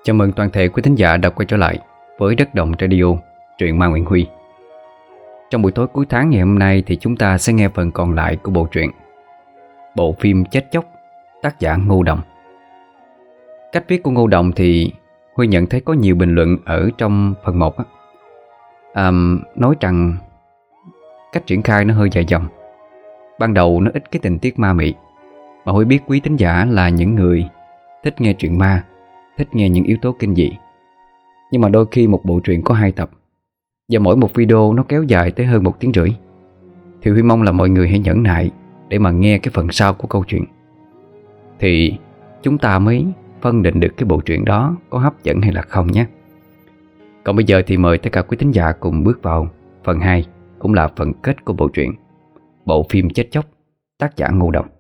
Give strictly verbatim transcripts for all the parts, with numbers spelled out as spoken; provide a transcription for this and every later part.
Chào mừng toàn thể quý thính giả đã quay trở lại với Đất Đồng Radio, truyện Ma Nguyễn Huy. Trong buổi tối cuối tháng ngày hôm nay thì chúng ta sẽ nghe phần còn lại của bộ truyện bộ phim Chết Chóc, tác giả Ngô Đồng. Cách viết của Ngô Đồng thì Huy nhận thấy có nhiều bình luận ở trong phần một á, à, nói rằng cách triển khai nó hơi dài dòng. Ban đầu nó ít cái tình tiết ma mị, mà Huy biết quý thính giả là những người thích nghe truyện ma, thích nghe những yếu tố kinh dị. Nhưng mà đôi khi một bộ truyện có hai tập và mỗi một video nó kéo dài tới hơn một tiếng rưỡi, thì Huy mong là mọi người hãy nhẫn nại để mà nghe cái phần sau của câu chuyện, thì chúng ta mới phân định được cái bộ truyện đó có hấp dẫn hay là không nhé. Còn bây giờ thì mời tất cả quý thính giả cùng bước vào phần hai, cũng là phần kết của bộ truyện bộ phim Chết Chóc, tác giả Ngô Đồng.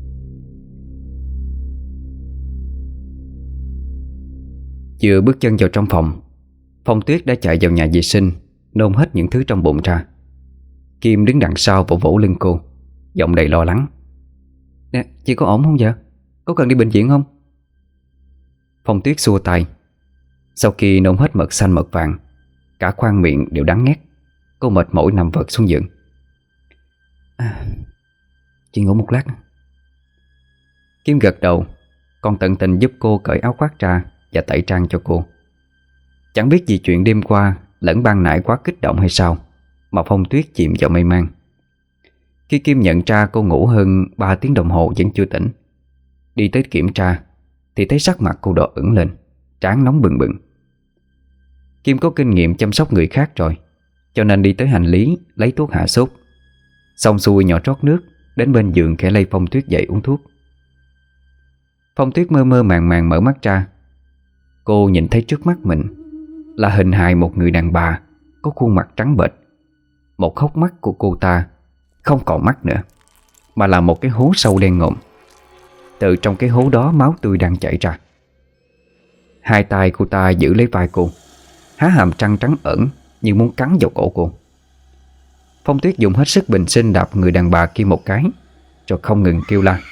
Vừa bước chân vào trong phòng, Phong Tuyết đã chạy vào nhà vệ sinh, nôn hết những thứ trong bụng ra. Kim đứng đằng sau vỗ vỗ lưng cô, giọng đầy lo lắng. Nè, chị có ổn không vậy? Có cần đi bệnh viện không? Phong Tuyết xua tay. Sau khi nôn hết mật xanh mật vàng, cả khoang miệng đều đắng ngắt, cô mệt mỏi nằm vật xuống giường. à, Chị ngủ một lát. Kim gật đầu, còn tận tình giúp cô cởi áo khoác ra và tẩy trang cho cô. Chẳng biết vì chuyện đêm qua lẫn ban nãy quá kích động hay sao mà Phong Tuyết chìm vào mê man. Khi Kim nhận ra cô ngủ hơn ba tiếng đồng hồ vẫn chưa tỉnh, đi tới kiểm tra thì thấy sắc mặt cô đỏ ửng lên, trán nóng bừng bừng. Kim có kinh nghiệm chăm sóc người khác rồi, cho nên đi tới hành lý lấy thuốc hạ sốt, xong xuôi nhỏ trót nước đến bên giường khẽ lay Phong Tuyết dậy uống thuốc. Phong Tuyết mơ mơ màng màng mở mắt ra. Cô nhìn thấy trước mắt mình là hình hài một người đàn bà có khuôn mặt trắng bệch. Một hốc mắt của cô ta không còn mắt nữa, mà là một cái hố sâu đen ngòm. Từ trong cái hố đó máu tươi đang chảy ra. Hai tay cô ta giữ lấy vai cô, há hàm răng trắng ẩn như muốn cắn vào cổ cô. Phong Tuyết dùng hết sức bình sinh đạp người đàn bà kia một cái, rồi không ngừng kêu la.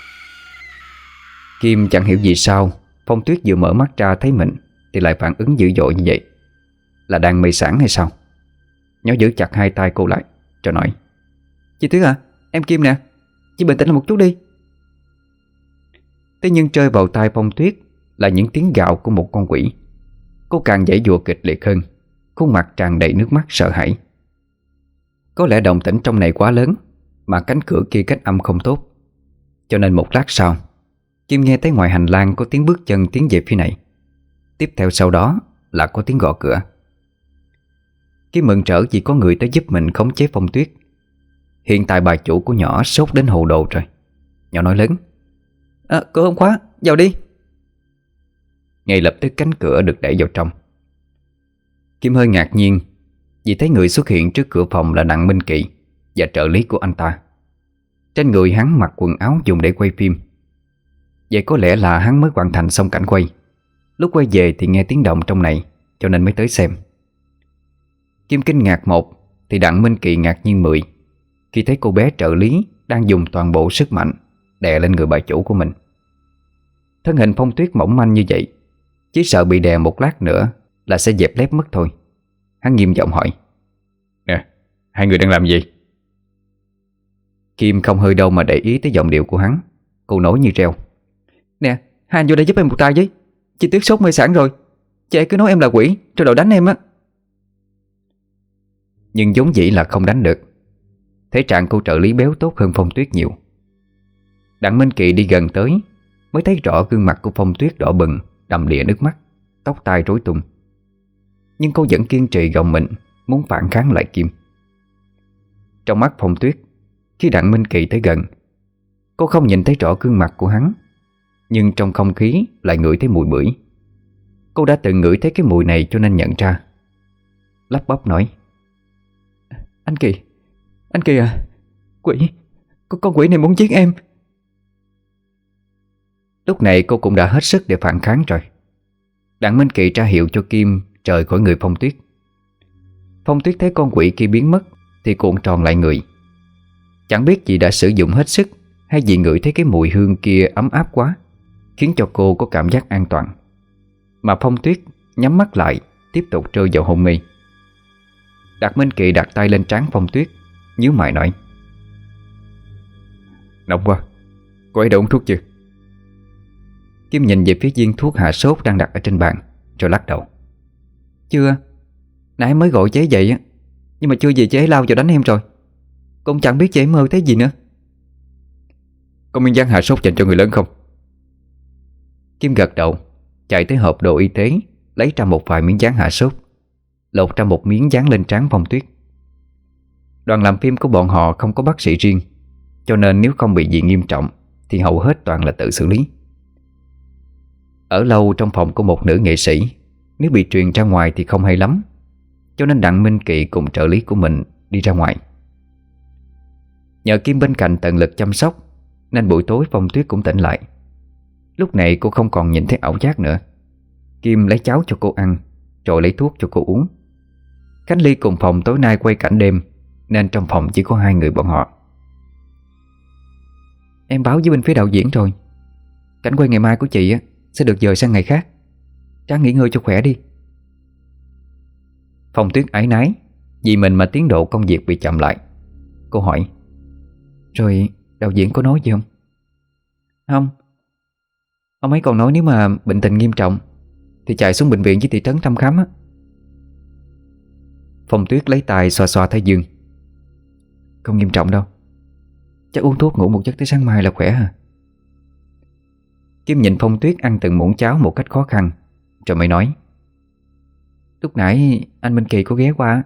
Kim chẳng hiểu vì sao Phong Tuyết vừa mở mắt ra thấy mình thì lại phản ứng dữ dội như vậy. Là đang mê sảng hay sao? Nó giữ chặt hai tay cô lại rồi nói: Chị Tuyết à, em Kim nè, chị bình tĩnh lại một chút đi. Thế nhưng rơi vào tai Phong Tuyết là những tiếng gào của một con quỷ. Cô càng giãy giụa kịch liệt hơn, khuôn mặt tràn đầy nước mắt sợ hãi. Có lẽ động tĩnh trong này quá lớn, mà cánh cửa kia cách âm không tốt, cho nên một lát sau Kim nghe thấy ngoài hành lang có tiếng bước chân tiến về phía này. Tiếp theo sau đó là có tiếng gõ cửa. Kim mừng rỡ vì có người tới giúp mình khống chế Phong Tuyết. Hiện tại bà chủ của nhỏ sốt đến hồ đồ rồi. Nhỏ nói lớn: à, cửa không khóa, vào đi. Ngay lập tức cánh cửa được đẩy vào trong. Kim hơi ngạc nhiên vì thấy người xuất hiện trước cửa phòng là Đặng Minh Kỳ và trợ lý của anh ta. Trên người hắn mặc quần áo dùng để quay phim. Vậy có lẽ là hắn mới hoàn thành xong cảnh quay. Lúc quay về thì nghe tiếng động trong này, cho nên mới tới xem. Kim kinh ngạc một thì Đặng Minh Kỳ ngạc nhiên mười khi thấy cô bé trợ lý đang dùng toàn bộ sức mạnh đè lên người bà chủ của mình. Thân hình Phong Tuyết mỏng manh như vậy, chỉ sợ bị đè một lát nữa là sẽ dẹp lép mất thôi. Hắn nghiêm giọng hỏi: Nè, hai người đang làm gì? Kim không hơi đâu mà để ý tới giọng điệu của hắn. Cô nói như reo: Nè, hai anh vô đây giúp em một tay với. Chị Tuyết sốt mê sảng rồi, chị ấy cứ nói em là quỷ rồi đòi đánh em á. Nhưng vốn dĩ là không đánh được. Thể trạng cô trợ lý béo tốt hơn Phong Tuyết nhiều. Đặng Minh Kỳ đi gần tới mới thấy rõ gương mặt của Phong Tuyết đỏ bừng, đầm đìa nước mắt, tóc tai rối tung. Nhưng cô vẫn kiên trì gồng mình, muốn phản kháng lại Kim. Trong mắt Phong Tuyết, khi Đặng Minh Kỳ tới gần, cô không nhìn thấy rõ gương mặt của hắn, nhưng trong không khí lại ngửi thấy mùi bưởi. Cô đã từng ngửi thấy cái mùi này cho nên nhận ra. Lắp bắp nói: Anh Kỳ, anh Kỳ à, quỷ, con, con quỷ này muốn giết em. Lúc này cô cũng đã hết sức để phản kháng rồi. Đặng Minh Kỳ ra hiệu cho Kim rời khỏi người Phong Tuyết. Phong Tuyết thấy con quỷ kia biến mất thì cuộn tròn lại người. Chẳng biết chị đã sử dụng hết sức hay vì ngửi thấy cái mùi hương kia ấm áp quá, khiến cho cô có cảm giác an toàn. mà Phong Tuyết nhắm mắt lại, tiếp tục rơi vào hôn mê. Đạt Minh Kỳ đặt tay lên trán Phong Tuyết, nhíu mày nói: "Nóng quá, cô ấy đã uống thuốc chưa?" Kim nhìn về phía viên thuốc hạ sốt đang đặt ở trên bàn, rồi lắc đầu: "Chưa, nãy mới gọi chế dậy á, nhưng mà chưa về chế lao vào đánh em rồi. Cũng chẳng biết chế mơ thấy gì nữa." "Có miếng dán hạ sốt dành cho người lớn không?" Kim gật đầu, chạy tới hộp đồ y tế, lấy ra một vài miếng dán hạ sốt, lột ra một miếng dán lên trán Phong Tuyết. Đoàn làm phim của bọn họ không có bác sĩ riêng, cho nên nếu không bị gì nghiêm trọng thì hầu hết toàn là tự xử lý. Ở lâu trong phòng của một nữ nghệ sĩ, nếu bị truyền ra ngoài thì không hay lắm, cho nên Đặng Minh Kỳ cùng trợ lý của mình đi ra ngoài. Nhờ Kim bên cạnh tận lực chăm sóc, nên buổi tối Phong Tuyết cũng tỉnh lại. Lúc này cô không còn nhìn thấy ảo giác nữa. Kim lấy cháo cho cô ăn, rồi lấy thuốc cho cô uống. Khánh Ly cùng phòng tối nay quay cảnh đêm, nên trong phòng chỉ có hai người bọn họ. "Em báo với bên phía đạo diễn rồi, cảnh quay ngày mai của chị á sẽ được dời sang ngày khác. Ráng nghỉ ngơi cho khỏe đi." Phong Tuyết áy náy vì mình mà tiến độ công việc bị chậm lại. Cô hỏi: "Rồi đạo diễn có nói gì không?" "Không. Ông ấy còn nói nếu mà bệnh tình nghiêm trọng thì chạy xuống bệnh viện với thị trấn thăm khám á." Phong Tuyết lấy tay xoa xoa thái dương: "Không nghiêm trọng đâu, chắc uống thuốc ngủ một giấc tới sáng mai là khỏe hả?" Kim nhìn Phong Tuyết ăn từng muỗng cháo một cách khó khăn, rồi mới nói: "Lúc nãy anh Minh Kỳ có ghé qua."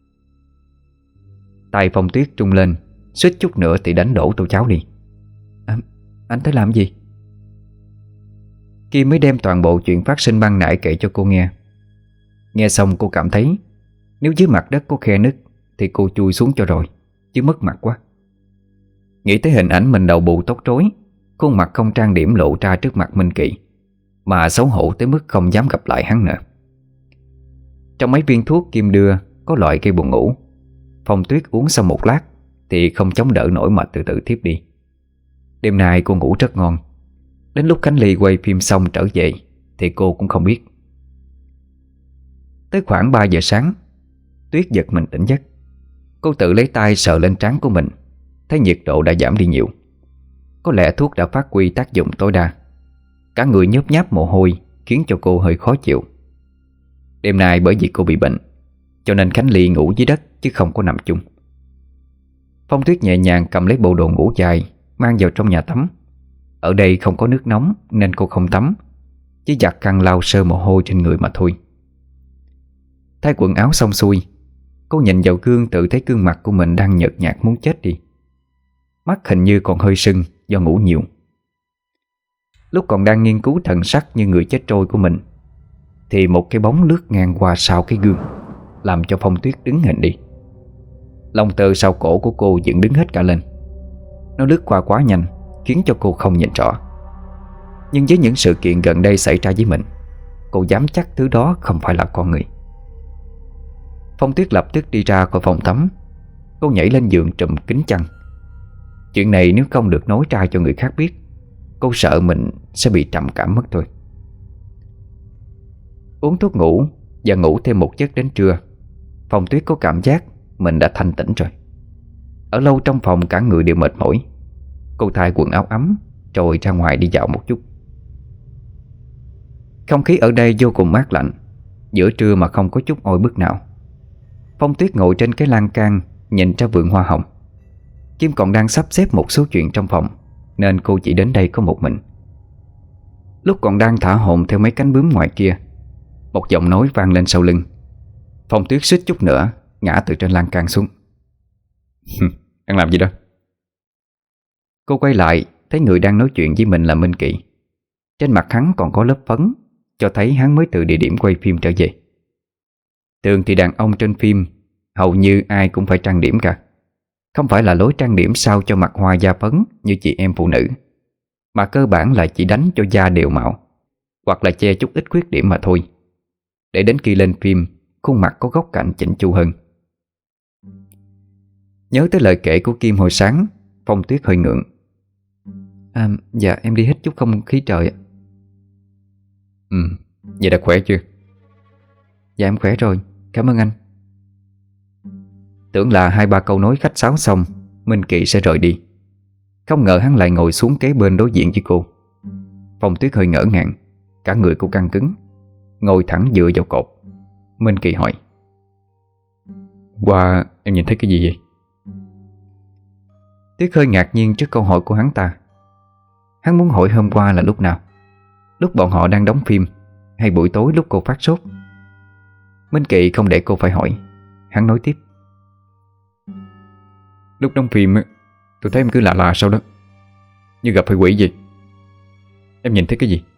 Tay Phong Tuyết trung lên, suýt chút nữa thì đánh đổ tô cháo đi. À, anh tới làm gì?" Kim mới đem toàn bộ chuyện phát sinh ban nãy kể cho cô nghe. Nghe xong cô cảm thấy nếu dưới mặt đất có khe nứt thì cô chui xuống cho rồi, chứ mất mặt quá. Nghĩ tới hình ảnh mình đầu bù tóc rối, khuôn mặt không trang điểm lộ ra trước mặt Minh Kỳ, mà xấu hổ tới mức không dám gặp lại hắn nữa. Trong mấy viên thuốc Kim đưa có loại gây buồn ngủ. Phong Tuyết uống xong một lát thì không chống đỡ nổi mà từ từ thiếp đi. Đêm nay cô ngủ rất ngon. Đến lúc Khánh Ly quay phim xong trở về thì cô cũng không biết. Tới khoảng ba giờ sáng, Tuyết giật mình tỉnh giấc. Cô tự lấy tay sờ lên trán của mình, thấy nhiệt độ đã giảm đi nhiều. Có lẽ thuốc đã phát huy tác dụng tối đa. Cả người nhớp nháp mồ hôi khiến cho cô hơi khó chịu. Đêm nay bởi vì cô bị bệnh, cho nên Khánh Ly ngủ dưới đất chứ không có nằm chung. Phong Tuyết nhẹ nhàng cầm lấy bộ đồ ngủ dài, mang vào trong nhà tắm. Ở đây không có nước nóng nên cô không tắm, chỉ giặt khăn lau sơ mồ hôi trên người mà thôi. Thay quần áo xong xuôi, cô nhìn vào gương tự thấy gương mặt của mình đang nhợt nhạt muốn chết đi. Mắt hình như còn hơi sưng do ngủ nhiều. Lúc còn đang nghiên cứu thần sắc như người chết trôi của mình thì một cái bóng lướt ngang qua sau cái gương, làm cho Phong Tuyết đứng hình đi. Lông tơ sau cổ của cô dựng đứng hết cả lên. Nó lướt qua quá nhanh khiến cho cô không nhìn rõ. Nhưng với những sự kiện gần đây xảy ra với mình, cô dám chắc thứ đó không phải là con người. Phong Tuyết lập tức đi ra khỏi phòng tắm. Cô nhảy lên giường trùm kín chăn. Chuyện này nếu không được nói ra cho người khác biết, cô sợ mình sẽ bị trầm cảm mất thôi. Uống thuốc ngủ và ngủ thêm một giấc đến trưa, Phong Tuyết có cảm giác mình đã thanh tỉnh rồi. Ở lâu trong phòng cả người đều mệt mỏi. Cô thay quần áo ấm rồi ra ngoài đi dạo một chút. Không khí ở đây vô cùng mát lạnh, giữa trưa mà không có chút oi bức nào. Phong Tuyết ngồi trên cái lan can nhìn ra vườn hoa hồng. Kim còn đang sắp xếp một số chuyện trong phòng, nên cô chỉ đến đây có một mình. Lúc còn đang thả hồn theo mấy cánh bướm ngoài kia, một giọng nói vang lên sau lưng. Phong Tuyết suýt chút nữa ngã từ trên lan can xuống. Đang làm gì đó? Cô quay lại thấy người đang nói chuyện với mình là Minh Kỳ. Trên mặt hắn còn có lớp phấn, cho thấy hắn mới từ địa điểm quay phim trở về. Thường thì đàn ông trên phim hầu như ai cũng phải trang điểm cả. Không phải là lối trang điểm sao cho mặt hoa da phấn như chị em phụ nữ, mà cơ bản là chỉ đánh cho da đều mạo, hoặc là che chút ít khuyết điểm mà thôi, để đến khi lên phim khuôn mặt có góc cạnh chỉnh chu hơn. Nhớ tới lời kể của Kim hồi sáng, Phong Tuyết hơi ngượng. À, dạ em đi hít chút không khí trời ạ. Ừ, Vậy đã khỏe chưa? Dạ em khỏe rồi, cảm ơn anh. Tưởng là hai ba câu nói khách sáo xong Minh Kỳ sẽ rời đi. Không ngờ hắn lại ngồi xuống kế bên đối diện với cô. Phong Tuyết hơi ngỡ ngàng, cả người cô căng cứng, ngồi thẳng dựa vào cột. Minh Kỳ hỏi: Qua em nhìn thấy cái gì vậy? Tuyết hơi ngạc nhiên trước câu hỏi của hắn ta. Hắn muốn hỏi hôm qua là lúc nào, lúc bọn họ đang đóng phim hay buổi tối lúc cô phát sốt. Minh Kỳ không để cô phải hỏi, hắn nói tiếp: Lúc đóng phim tôi thấy em cứ lạ lạ sau đó, như gặp phải quỷ gì. Em nhìn thấy cái gì?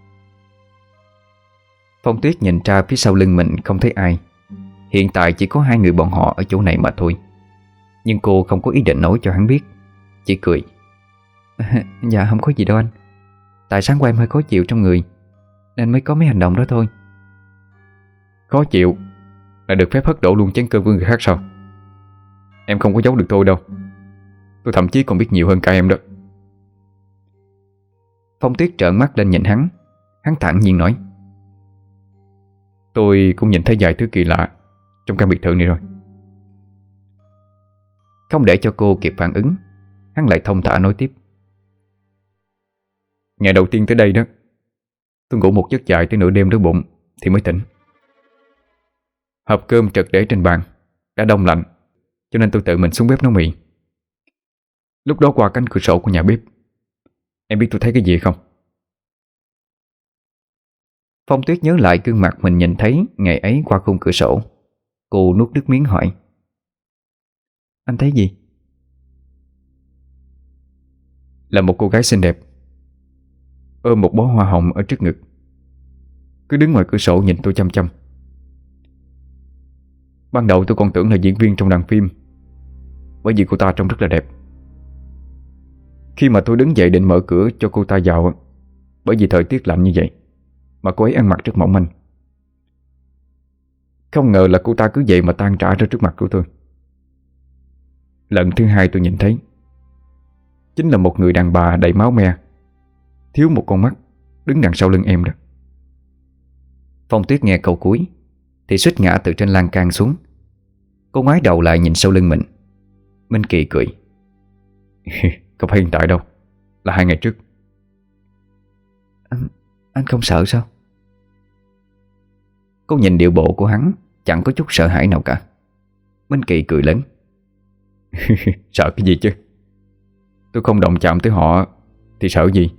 Phong Tuyết nhìn ra phía sau lưng mình không thấy ai. Hiện tại chỉ có hai người bọn họ ở chỗ này mà thôi. Nhưng cô không có ý định nói cho hắn biết, chỉ cười: Dạ không có gì đâu anh. Tại sáng qua em hơi khó chịu trong người nên mới có mấy hành động đó thôi. Khó chịu là được phép hất đổ luôn chén cơm của người khác sao? Em không có giấu được tôi đâu. Tôi thậm chí còn biết nhiều hơn cả em đó. Phong Tuyết trợn mắt lên nhìn hắn. Hắn thản nhiên nói: Tôi cũng nhìn thấy vài thứ kỳ lạ trong căn biệt thự này rồi. Không để cho cô kịp phản ứng, hắn lại thông thả nói tiếp: Ngày đầu tiên tới đây đó, tôi ngủ một giấc dài tới nửa đêm đói bụng thì mới tỉnh. Hộp cơm trật để trên bàn đã đông lạnh, cho nên tôi tự mình xuống bếp nấu mì. Lúc đó qua cánh cửa sổ của nhà bếp, em biết tôi thấy cái gì không? Phong Tuyết nhớ lại gương mặt mình nhìn thấy ngày ấy qua khung cửa sổ. Cô nuốt nước miếng hỏi: Anh thấy gì? Là một cô gái xinh đẹp ôm một bó hoa hồng ở trước ngực, cứ đứng ngoài cửa sổ nhìn tôi chăm chăm. Ban đầu tôi còn tưởng là diễn viên trong đoàn phim, bởi vì cô ta trông rất là đẹp. Khi mà tôi đứng dậy định mở cửa cho cô ta vào, bởi vì thời tiết lạnh như vậy mà cô ấy ăn mặc rất mỏng manh, không ngờ là cô ta cứ vậy mà tan rã ra trước mặt của tôi. Lần thứ hai tôi nhìn thấy chính là một người đàn bà đầy máu me, thiếu một con mắt, đứng đằng sau lưng em đó. Phong Tuyết nghe câu cuối thì suýt ngã từ trên lan can xuống. Cô ngoái đầu lại nhìn sau lưng mình. Minh Kỳ cười: Không phải hiện tại đâu, là hai ngày trước. Anh, anh không sợ sao? Cô nhìn điệu bộ của hắn chẳng có chút sợ hãi nào cả. Minh Kỳ cười lớn: Sợ cái gì chứ? Tôi không động chạm tới họ thì sợ gì?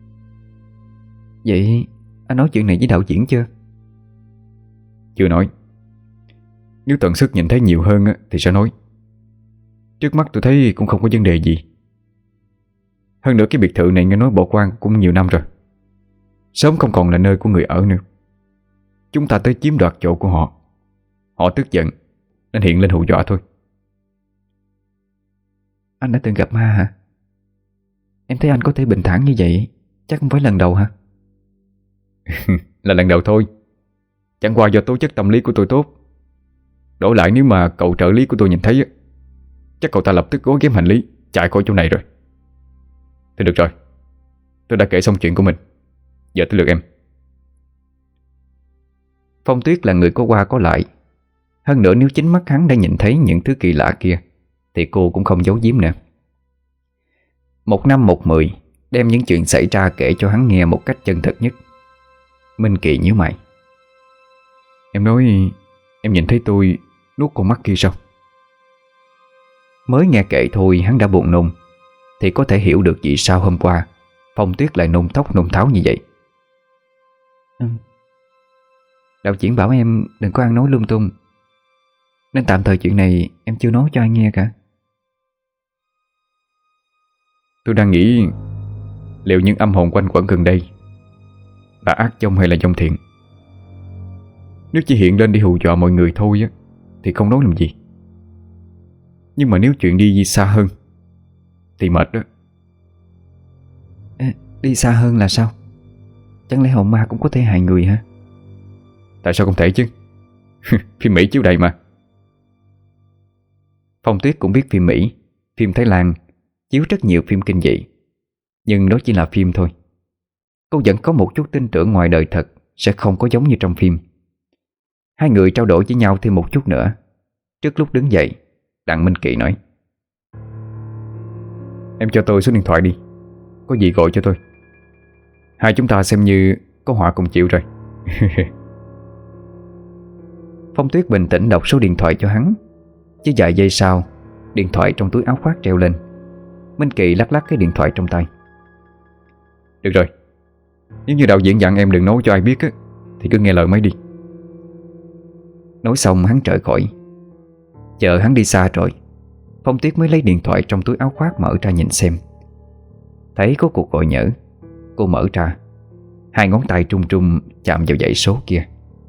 Vậy anh nói chuyện này với đạo diễn chưa? Chưa nói. Nếu tận sức nhìn thấy nhiều hơn thì sẽ nói. Trước mắt tôi thấy cũng không có vấn đề gì. Hơn nữa cái biệt thự này nghe nói bỏ hoang cũng nhiều năm rồi, sớm không còn là nơi của người ở nữa. Chúng ta tới chiếm đoạt chỗ của họ. Họ tức giận nên hiện lên hù dọa thôi. Anh đã từng gặp ma hả? Em thấy anh có thể bình thản như vậy chắc không phải lần đầu hả? Là lần đầu thôi. Chẳng qua do tố chất tâm lý của tôi tốt. Đổi lại nếu mà cậu trợ lý của tôi nhìn thấy, chắc cậu ta lập tức gói ghém hành lý chạy khỏi chỗ này rồi. Thì được rồi, tôi đã kể xong chuyện của mình, giờ tới lượt em. Phong Tuyết là người có qua có lại. Hơn nữa nếu chính mắt hắn đã nhìn thấy những thứ kỳ lạ kia thì cô cũng không giấu giếm nữa. Một năm một mười, đem những chuyện xảy ra kể cho hắn nghe một cách chân thật nhất. Minh Kỳ nhíu mày: Em nói em nhìn thấy tôi nuốt con mắt kia sao? Mới nghe kể thôi hắn đã buồn nôn, thì có thể hiểu được vì sao hôm qua Phong Tuyết lại nôn thốc nôn tháo như vậy. Ừ. Đạo diễn bảo em đừng có ăn nói lung tung, nên tạm thời chuyện này em chưa nói cho anh nghe cả. Tôi đang nghĩ liệu những âm hồn quanh quẩn gần đây là ác dông hay là dông thiện. Nếu chỉ hiện lên để hù dọa mọi người thôi á thì không nói làm gì. Nhưng mà nếu chuyện đi xa hơn thì mệt đó. À, đi xa hơn là sao? Chẳng lẽ hồn ma cũng có thể hại người hả? Tại sao không thể chứ? Phim Mỹ chiếu đầy mà. Phong Tuyết cũng biết phim Mỹ, phim Thái Lan chiếu rất nhiều phim kinh dị. Nhưng đó chỉ là phim thôi. Cô vẫn có một chút tin tưởng ngoài đời thật sẽ không có giống như trong phim. Hai người trao đổi với nhau thêm một chút nữa. Trước lúc đứng dậy, Đặng Minh Kỳ nói: Em cho tôi số điện thoại đi, có gì gọi cho tôi. Hai chúng ta xem như có họa cùng chịu rồi. Phong Tuyết bình tĩnh đọc số điện thoại cho hắn. Chỉ vài giây sau, điện thoại trong túi áo khoác treo lên. Minh Kỳ lắc lắc cái điện thoại trong tay. Được rồi, nếu như đạo diễn dặn em đừng nói cho ai biết á, thì cứ nghe lời mấy đi. Nói xong hắn trở khỏi. Chờ hắn đi xa rồi, Phong Tuyết mới lấy điện thoại trong túi áo khoác mở ra nhìn xem. Thấy có cuộc gọi nhỡ, cô mở ra. Hai ngón tay trung trung chạm vào dãy số kia.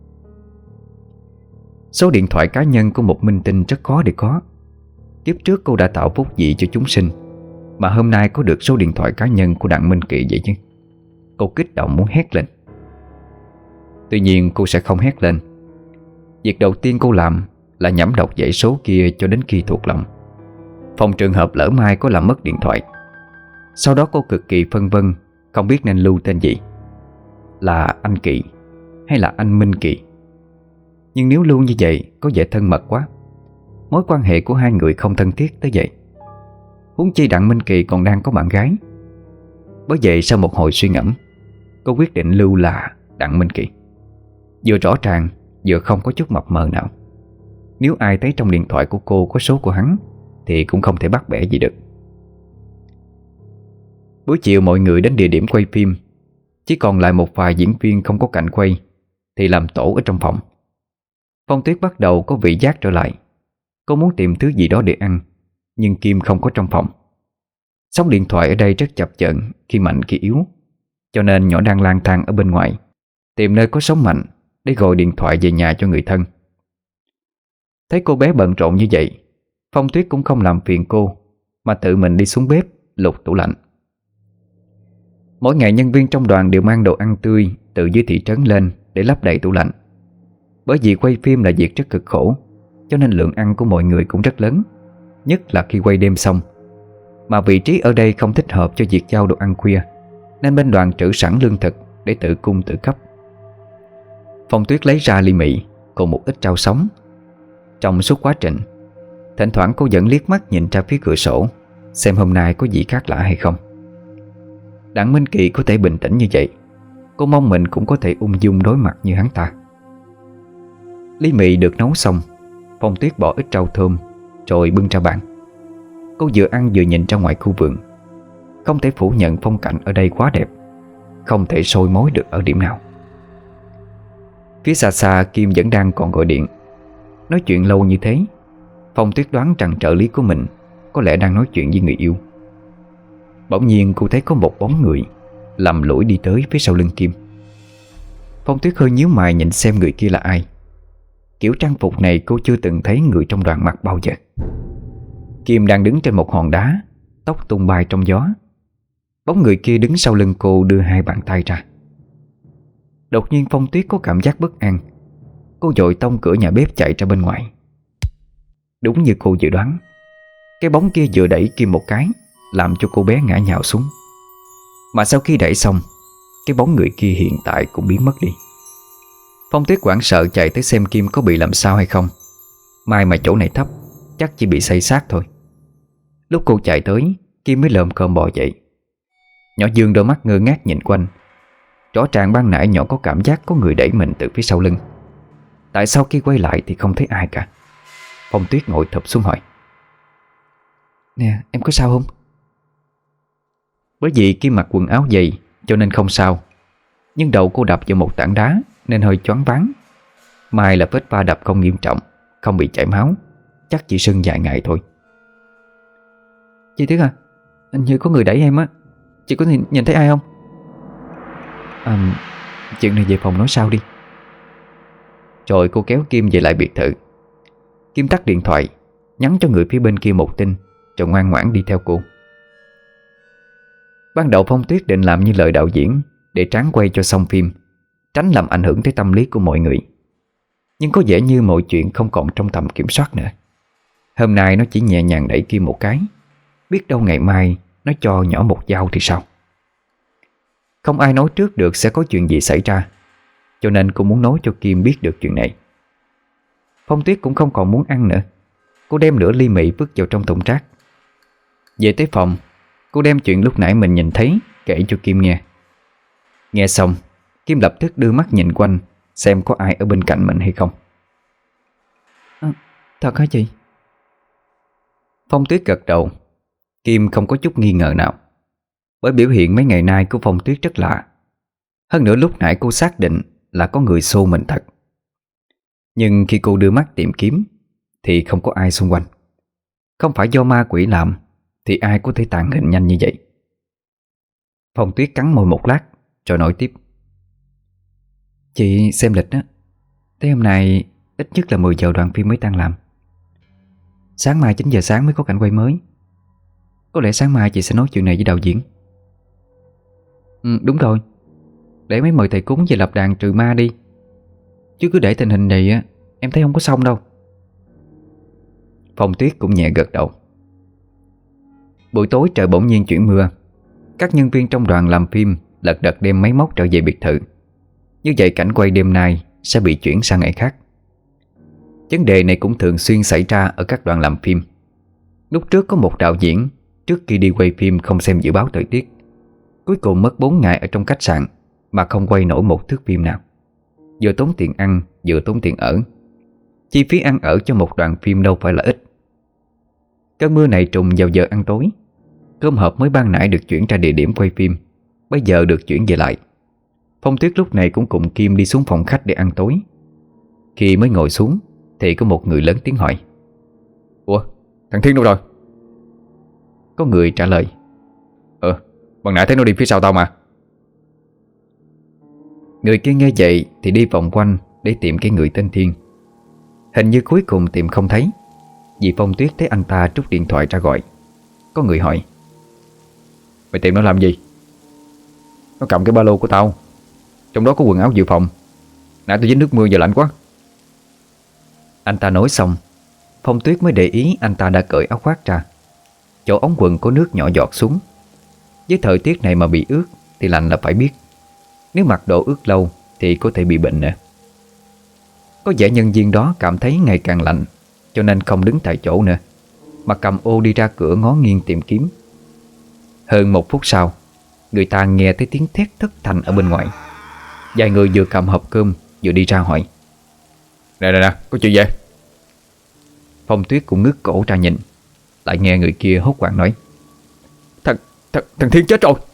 Số điện thoại cá nhân của một minh tinh rất khó để có. Kiếp trước cô đã tạo phúc vị cho chúng sinh, mà hôm nay có được số điện thoại cá nhân của Đặng Minh Kỳ vậy chứ. Cô kích động muốn hét lên. Tuy nhiên cô sẽ không hét lên. Việc đầu tiên cô làm là nhẩm đọc dãy số kia cho đến khi thuộc lòng, phòng trường hợp lỡ mai có làm mất điện thoại. Sau đó cô cực kỳ phân vân, không biết nên lưu tên gì, là anh Kỳ hay là anh Minh Kỳ. Nhưng nếu lưu như vậy có vẻ thân mật quá. Mối quan hệ của hai người không thân thiết tới vậy. Huống chi Đặng Minh Kỳ còn đang có bạn gái. Bởi vậy sau một hồi suy ngẫm, cô quyết định lưu là Đặng Minh Kỳ. Vừa rõ ràng, vừa không có chút mập mờ nào. Nếu ai thấy trong điện thoại của cô có số của hắn thì cũng không thể bắt bẻ gì được. Buổi chiều mọi người đến địa điểm quay phim. Chỉ còn lại một vài diễn viên không có cảnh quay thì làm tổ ở trong phòng. Phong Tuyết bắt đầu có vị giác trở lại. Cô muốn tìm thứ gì đó để ăn, nhưng Kim không có trong phòng. Sóng điện thoại ở đây rất chập chờn, khi mạnh khi yếu, cho nên nhỏ đang lang thang ở bên ngoài, tìm nơi có sóng mạnh để gọi điện thoại về nhà cho người thân. Thấy cô bé bận rộn như vậy, Phong Tuyết cũng không làm phiền cô, mà tự mình đi xuống bếp lục tủ lạnh. Mỗi ngày nhân viên trong đoàn đều mang đồ ăn tươi từ dưới thị trấn lên để lấp đầy tủ lạnh. Bởi vì quay phim là việc rất cực khổ, cho nên lượng ăn của mọi người cũng rất lớn, nhất là khi quay đêm xong. Mà vị trí ở đây không thích hợp cho việc giao đồ ăn khuya, nên bên đoàn trữ sẵn lương thực để tự cung tự cấp. Phong Tuyết lấy ra ly mì cùng một ít rau sống. Trong suốt quá trình, thỉnh thoảng cô vẫn liếc mắt nhìn ra phía cửa sổ, xem hôm nay có gì khác lạ hay không. Đặng Minh Kỳ có thể bình tĩnh như vậy, cô mong mình cũng có thể ung dung đối mặt như hắn ta. Ly mì được nấu xong, Phong Tuyết bỏ ít rau thơm rồi bưng ra bàn. Cô vừa ăn vừa nhìn ra ngoài khu vườn. Không thể phủ nhận phong cảnh ở đây quá đẹp, không thể soi mối được ở điểm nào. Phía xa xa Kim vẫn đang còn gọi điện. Nói chuyện lâu như thế, Phong Tuyết đoán rằng trợ lý của mình có lẽ đang nói chuyện với người yêu. Bỗng nhiên cô thấy có một bóng người lầm lũi đi tới phía sau lưng Kim. Phong Tuyết hơi nhíu mày nhìn xem người kia là ai. Kiểu trang phục này cô chưa từng thấy người trong đoàn mặc bao giờ. Kim đang đứng trên một hòn đá, tóc tung bay trong gió. Bóng người kia đứng sau lưng cô đưa hai bàn tay ra. Đột nhiên Phong Tuyết có cảm giác bất an. Cô vội tông cửa nhà bếp chạy ra bên ngoài. Đúng như cô dự đoán, cái bóng kia vừa đẩy Kim một cái, làm cho cô bé ngã nhào xuống. Mà sau khi đẩy xong, cái bóng người kia hiện tại cũng biến mất đi. Phong Tuyết hoảng sợ chạy tới xem Kim có bị làm sao hay không. May mà chỗ này thấp, chắc chỉ bị xây xát thôi. Lúc cô chạy tới, Kim mới lồm cồm bò dậy. Nhỏ dương đôi mắt ngơ ngác nhìn quanh. Rõ ràng ban nãy nhỏ có cảm giác có người đẩy mình từ phía sau lưng. Tại sao khi quay lại thì không thấy ai cả? Phong Tuyết ngồi thụp xuống hỏi: Nè, em có sao không? Bởi vì Kim mặc quần áo dày cho nên không sao, nhưng đầu cô đập vào một tảng đá nên hơi choáng váng. May là vết va đập không nghiêm trọng, không bị chảy máu, chắc chỉ sưng vài ngày thôi. Chị Tuyết à, hình như có người đẩy em á. Chị có nhìn, nhìn thấy ai không? À, chuyện này về phòng nói sau đi. Rồi cô kéo Kim về lại biệt thự. Kim tắt điện thoại, nhắn cho người phía bên kia một tin, rồi ngoan ngoãn đi theo cô. Ban đầu Phong Tuyết định làm như lời đạo diễn để tráng quay cho xong phim, tránh làm ảnh hưởng tới tâm lý của mọi người. Nhưng có vẻ như mọi chuyện không còn trong tầm kiểm soát nữa. Hôm nay nó chỉ nhẹ nhàng đẩy Kim một cái, biết đâu ngày mai nó cho nhỏ một dao thì sao. Không ai nói trước được sẽ có chuyện gì xảy ra. cho nên cô muốn nói cho Kim biết được chuyện này. Phong Tuyết cũng không còn muốn ăn nữa. Cô đem nửa ly mì vứt vào trong thùng rác. Về tới phòng, cô đem chuyện lúc nãy mình nhìn thấy kể cho Kim nghe. Nghe xong, Kim lập tức đưa mắt nhìn quanh xem có ai ở bên cạnh mình hay không. À, thật hả chị? Phong Tuyết gật đầu. Kim không có chút nghi ngờ nào, bởi biểu hiện mấy ngày nay của Phong Tuyết rất lạ. Hơn nữa lúc nãy cô xác định là có người xô mình thật. Nhưng khi cô đưa mắt tìm kiếm thì không có ai xung quanh. Không phải do ma quỷ làm thì ai có thể tàn hình nhanh như vậy. Phong Tuyết cắn môi một lát rồi nói tiếp. Chị xem lịch á, tới hôm nay ít nhất là mười giờ đoạn phim mới tan làm. Sáng mai chín giờ sáng mới có cảnh quay mới. Có lẽ sáng mai chị sẽ nói chuyện này với đạo diễn. Ừ, đúng rồi. Để mấy mời thầy cúng về lập đàn trừ ma đi. Chứ cứ để tình hình này á, em thấy không có xong đâu. Phong Tuyết cũng nhẹ gật đầu. Buổi tối trời bỗng nhiên chuyển mưa. Các nhân viên trong đoàn làm phim lật đật đem máy móc trở về biệt thự. Như vậy cảnh quay đêm nay sẽ bị chuyển sang ngày khác. Vấn đề này cũng thường xuyên xảy ra ở các đoàn làm phim. Lúc trước có một đạo diễn trước khi đi quay phim không xem dự báo thời tiết, cuối cùng mất bốn ngày ở trong khách sạn mà không quay nổi một thước phim nào. Vừa tốn tiền ăn, vừa tốn tiền ở. Chi phí ăn ở cho một đoàn phim đâu phải là ít. Cơn mưa này trùng vào giờ ăn tối. Cơm hộp mới ban nãy được chuyển ra địa điểm quay phim, bây giờ được chuyển về lại. Phong Tuyết lúc này cũng cùng Kim đi xuống phòng khách để ăn tối. Khi mới ngồi xuống thì có một người lớn tiếng hỏi. Ủa, thằng Thiên đâu rồi? Có người trả lời. Ờ, bằng nãy thấy nó đi phía sau tao mà. Người kia nghe vậy thì đi vòng quanh để tìm cái người tên Thiên. Hình như cuối cùng tìm không thấy, vì Phong Tuyết thấy anh ta trút điện thoại ra gọi. Có người hỏi. Mày tìm nó làm gì? Nó cầm cái ba lô của tao, trong đó có quần áo dự phòng. Nãy tôi dính nước mưa giờ lạnh quá. Anh ta nói xong, Phong Tuyết mới để ý anh ta đã cởi áo khoác ra. Chỗ ống quần có nước nhỏ giọt xuống. Với thời tiết này mà bị ướt thì lạnh là phải biết. Nếu mặc đồ ướt lâu thì có thể bị bệnh nữa. Có vẻ nhân viên đó cảm thấy ngày càng lạnh, cho nên không đứng tại chỗ nữa, mà cầm ô đi ra cửa ngó nghiêng tìm kiếm. Hơn một phút sau, người ta nghe thấy tiếng thét thất thanh ở bên ngoài. Vài người vừa cầm hộp cơm vừa đi ra hỏi. Nè nè nè, có chuyện gì? Phong Tuyết cũng ngước cổ ra nhìn, lại nghe người kia hốt hoảng nói. Thằng, thằng, thằng Thiên chết rồi.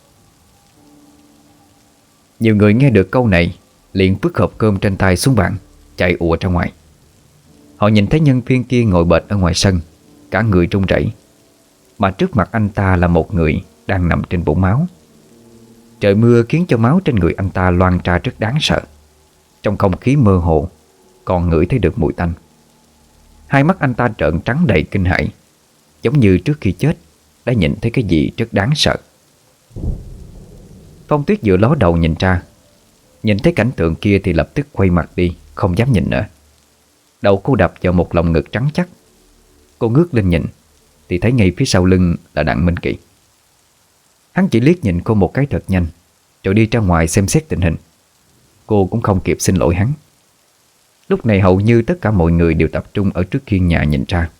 Nhiều người nghe được câu này liền vứt hộp cơm trên tay xuống bàn, chạy ùa ra ngoài. Họ nhìn thấy nhân viên kia ngồi bệt ở ngoài sân, cả người run rẩy, mà trước mặt anh ta là một người đang nằm trên vũng máu. Trời mưa khiến cho máu trên người anh ta loang ra rất đáng sợ. Trong không khí mơ hồ còn ngửi thấy được mùi tanh. Hai mắt anh ta trợn trắng đầy kinh hãi, giống như trước khi chết đã nhìn thấy cái gì rất đáng sợ. Phong Tuyết vừa ló đầu nhìn ra, nhìn thấy cảnh tượng kia thì lập tức quay mặt đi, không dám nhìn nữa. Đầu cô đập vào một lồng ngực trắng chắc. Cô ngước lên nhìn thì thấy ngay phía sau lưng là Đặng Minh Kỳ. Hắn chỉ liếc nhìn cô một cái thật nhanh, rồi đi ra ngoài xem xét tình hình. Cô cũng không kịp xin lỗi hắn. Lúc này hầu như tất cả mọi người đều tập trung ở trước khiên nhà nhìn ra.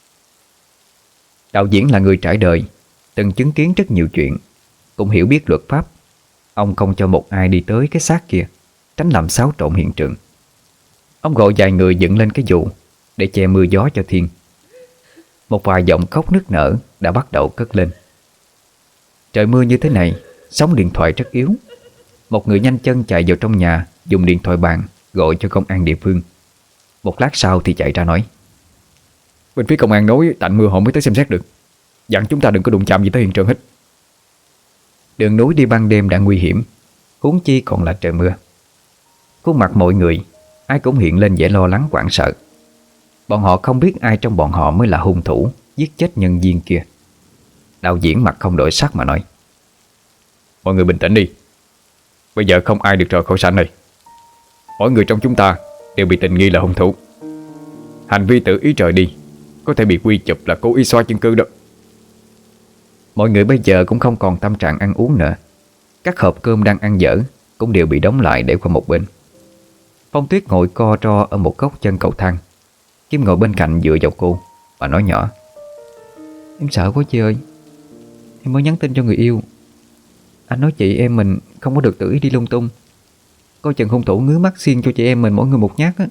Đạo diễn là người trải đời, từng chứng kiến rất nhiều chuyện, cũng hiểu biết luật pháp. Ông không cho một ai đi tới cái xác kia, tránh làm xáo trộn hiện trường. Ông gọi vài người dựng lên cái dù để che mưa gió cho Thiên. Một vài giọng khóc nức nở đã bắt đầu cất lên. Trời mưa như thế này, sóng điện thoại rất yếu. Một người nhanh chân chạy vào trong nhà, dùng điện thoại bàn gọi cho công an địa phương. Một lát sau thì chạy ra nói. Bên phía công an nói tạnh mưa họ mới tới xem xét được, dặn chúng ta đừng có đụng chạm gì tới hiện trường hết. Đường núi đi ban đêm đã nguy hiểm, huống chi còn là trời mưa. Khuôn mặt mọi người ai cũng hiện lên vẻ lo lắng hoảng sợ. Bọn họ không biết ai trong bọn họ mới là hung thủ giết chết nhân viên kia. Đạo diễn mặt không đổi sắc mà nói. Mọi người bình tĩnh đi. Bây giờ không ai được rời khỏi sảnh này. Mỗi người trong chúng ta đều bị tình nghi là hung thủ. Hành vi tự ý rời đi có thể bị quy chụp là cố ý xóa chứng cứ đó. Mọi người bây giờ cũng không còn tâm trạng ăn uống nữa. Các hộp cơm đang ăn dở cũng đều bị đóng lại để qua một bên. Phong Tuyết ngồi co ro ở một góc chân cầu thang. Kim ngồi bên cạnh dựa vào cô và nói nhỏ: Em sợ quá chị ơi. Em mới nhắn tin cho người yêu. Anh nói chị em mình không có được tự ý đi lung tung, coi chừng hung thủ ngứa mắt xiên cho chị em mình mỗi người một nhát á.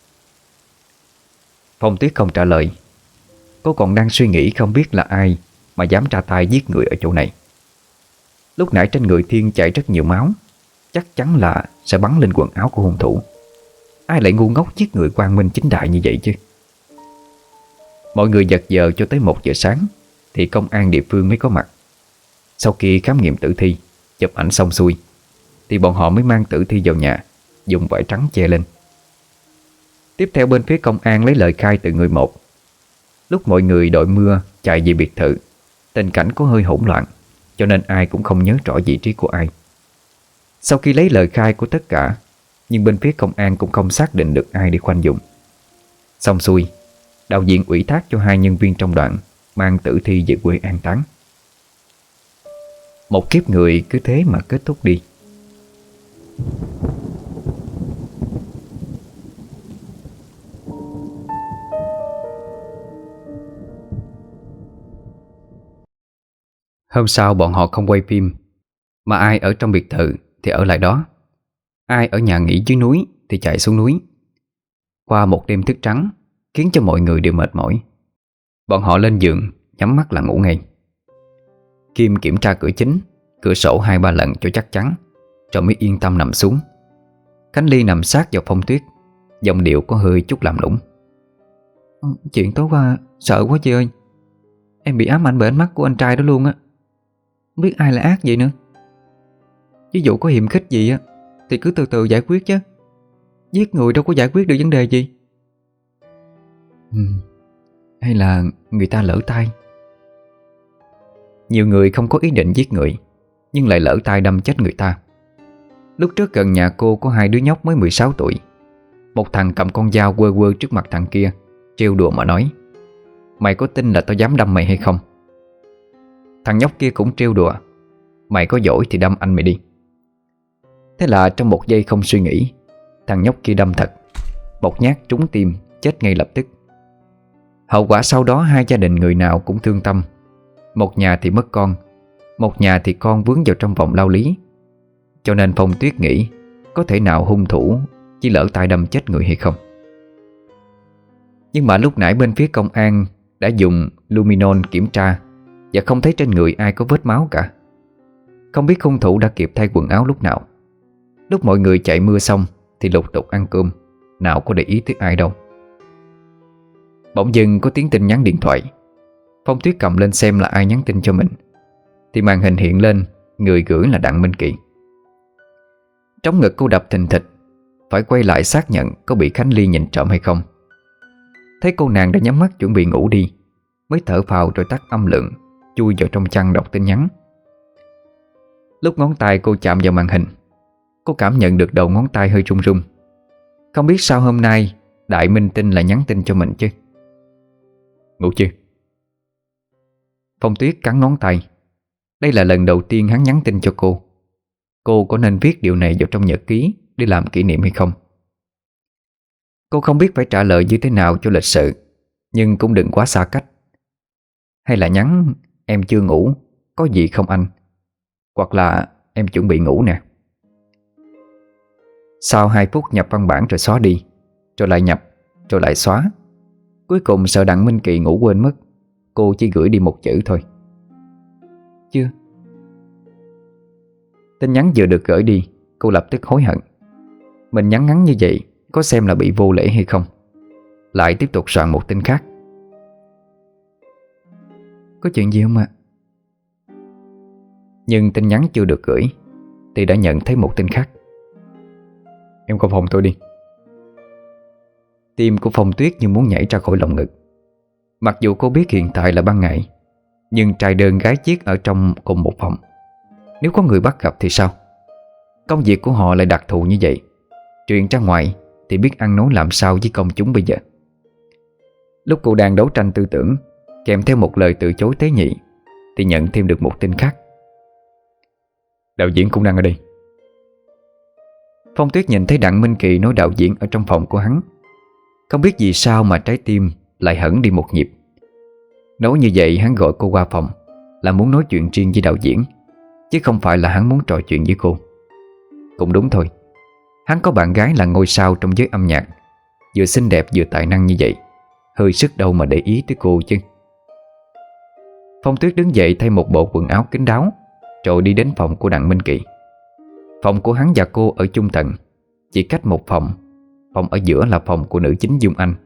Phong Tuyết không trả lời. Cô còn đang suy nghĩ không biết là ai mà dám ra tay giết người ở chỗ này. Lúc nãy trên người Thiên chảy rất nhiều máu, chắc chắn là sẽ bắn lên quần áo của hung thủ. Ai lại ngu ngốc giết người quang minh chính đại như vậy chứ? Mọi người giật giờ cho tới một giờ sáng thì công an địa phương mới có mặt. Sau khi khám nghiệm tử thi, chụp ảnh xong xuôi, thì bọn họ mới mang tử thi vào nhà, dùng vải trắng che lên. Tiếp theo bên phía công an lấy lời khai từ người một. Lúc mọi người đội mưa chạy về biệt thự, tình cảnh có hơi hỗn loạn, cho nên ai cũng không nhớ rõ vị trí của ai. Sau khi lấy lời khai của tất cả, nhưng bên phía công an cũng không xác định được ai để khoanh dùng. Xong xuôi, đạo diễn ủy thác cho hai nhân viên trong đoạn mang tử thi về quê an táng. Một kiếp người cứ thế mà kết thúc đi. Hôm sau bọn họ không quay phim, mà ai ở trong biệt thự thì ở lại đó, ai ở nhà nghỉ dưới núi thì chạy xuống núi. Qua một đêm thức trắng khiến cho mọi người đều mệt mỏi, bọn họ lên giường nhắm mắt là ngủ ngay. Kim kiểm tra cửa chính, cửa sổ hai ba lần cho chắc chắn, rồi mới yên tâm nằm xuống. Khánh Ly nằm sát vào Phong Tuyết, giọng điệu có hơi chút làm lũng. Chuyện tối qua sợ quá chị ơi. Em bị ám ảnh bởi ánh mắt của anh trai đó luôn á. Không biết ai là ác vậy nữa. Ví dụ có hiềm khích gì á thì cứ từ từ giải quyết chứ. Giết người đâu có giải quyết được vấn đề gì. ừ. Hay là người ta lỡ tay? Nhiều người không có ý định giết người, nhưng lại lỡ tay đâm chết người ta. Lúc trước gần nhà cô có hai đứa nhóc mới mười sáu tuổi. Một thằng cầm con dao quơ quơ trước mặt thằng kia, trêu đùa mà nói: "Mày có tin là tao dám đâm mày hay không?" Thằng nhóc kia cũng trêu đùa: "Mày có giỏi thì đâm anh mày đi." Thế là trong một giây không suy nghĩ, thằng nhóc kia đâm thật, một nhát trúng tim, chết ngay lập tức. Hậu quả sau đó hai gia đình người nào cũng thương tâm. Một nhà thì mất con, một nhà thì con vướng vào trong vòng lao lý. Cho nên Phong Tuyết nghĩ có thể nào hung thủ chỉ lỡ tay đâm chết người hay không. Nhưng mà lúc nãy bên phía công an đã dùng luminol kiểm tra và không thấy trên người ai có vết máu cả. Không biết hung thủ đã kịp thay quần áo lúc nào. Lúc mọi người chạy mưa xong thì lục tục ăn cơm, nào có để ý tới ai đâu. Bỗng dưng có tiếng tin nhắn điện thoại. Phong Tuyết cầm lên xem là ai nhắn tin cho mình, thì màn hình hiện lên người gửi là Đặng Minh Kỳ. Trống ngực cô đập thình thịch, phải quay lại xác nhận có bị Khánh Ly nhìn trộm hay không. Thấy cô nàng đã nhắm mắt chuẩn bị ngủ đi, mới thở phào rồi tắt âm lượng, chui vào trong chăn đọc tin nhắn. Lúc ngón tay cô chạm vào màn hình, cô cảm nhận được đầu ngón tay hơi run run. Không biết sao hôm nay Đại Minh Tinh lại nhắn tin cho mình chứ. Ngủ chưa? Phong Tuyết cắn ngón tay. Đây là lần đầu tiên hắn nhắn tin cho cô. Cô có nên viết điều này vào trong nhật ký để làm kỷ niệm hay không? Cô không biết phải trả lời như thế nào cho lịch sự, nhưng cũng đừng quá xa cách. Hay là nhắn: "Em chưa ngủ, có gì không anh?" Hoặc là "Em chuẩn bị ngủ nè." Sau hai phút nhập văn bản rồi xóa đi, rồi lại nhập, rồi lại xóa. Cuối cùng sợ Đặng Minh Kỳ ngủ quên mất, cô chỉ gửi đi một chữ thôi: "Chưa." Tin nhắn vừa được gửi đi, cô lập tức hối hận. Mình nhắn ngắn như vậy có xem là bị vô lễ hay không? Lại tiếp tục soạn một tin khác: "Có chuyện gì không ạ?" Nhưng tin nhắn chưa được gửi thì đã nhận thấy một tin khác: "Em qua phòng tôi đi." Tim của Phong Tuyết như muốn nhảy ra khỏi lồng ngực. Mặc dù cô biết hiện tại là ban ngày, nhưng trai đơn gái chiếc ở trong cùng một phòng, nếu có người bắt gặp thì sao? Công việc của họ lại đặc thù như vậy, chuyện ra ngoài thì biết ăn nói làm sao với công chúng bây giờ. Lúc cô đang đấu tranh tư tưởng, kèm theo một lời từ chối tế nhị, thì nhận thêm được một tin khác: "Đạo diễn cũng đang ở đây." Phong Tuyết nhìn thấy Đặng Minh Kỳ nói đạo diễn ở trong phòng của hắn. Không biết vì sao mà trái tim lại hẫng đi một nhịp. Nói như vậy hắn gọi cô qua phòng là muốn nói chuyện riêng với đạo diễn, chứ không phải là hắn muốn trò chuyện với cô. Cũng đúng thôi, hắn có bạn gái là ngôi sao trong giới âm nhạc, vừa xinh đẹp vừa tài năng như vậy, hơi sức đâu mà để ý tới cô chứ. Phong Tuyết đứng dậy thay một bộ quần áo kín đáo, rồi đi đến phòng của Đặng Minh Kỳ. Phòng của hắn và cô ở chung tầng, chỉ cách một phòng. Phòng ở giữa là phòng của nữ chính Dung Anh.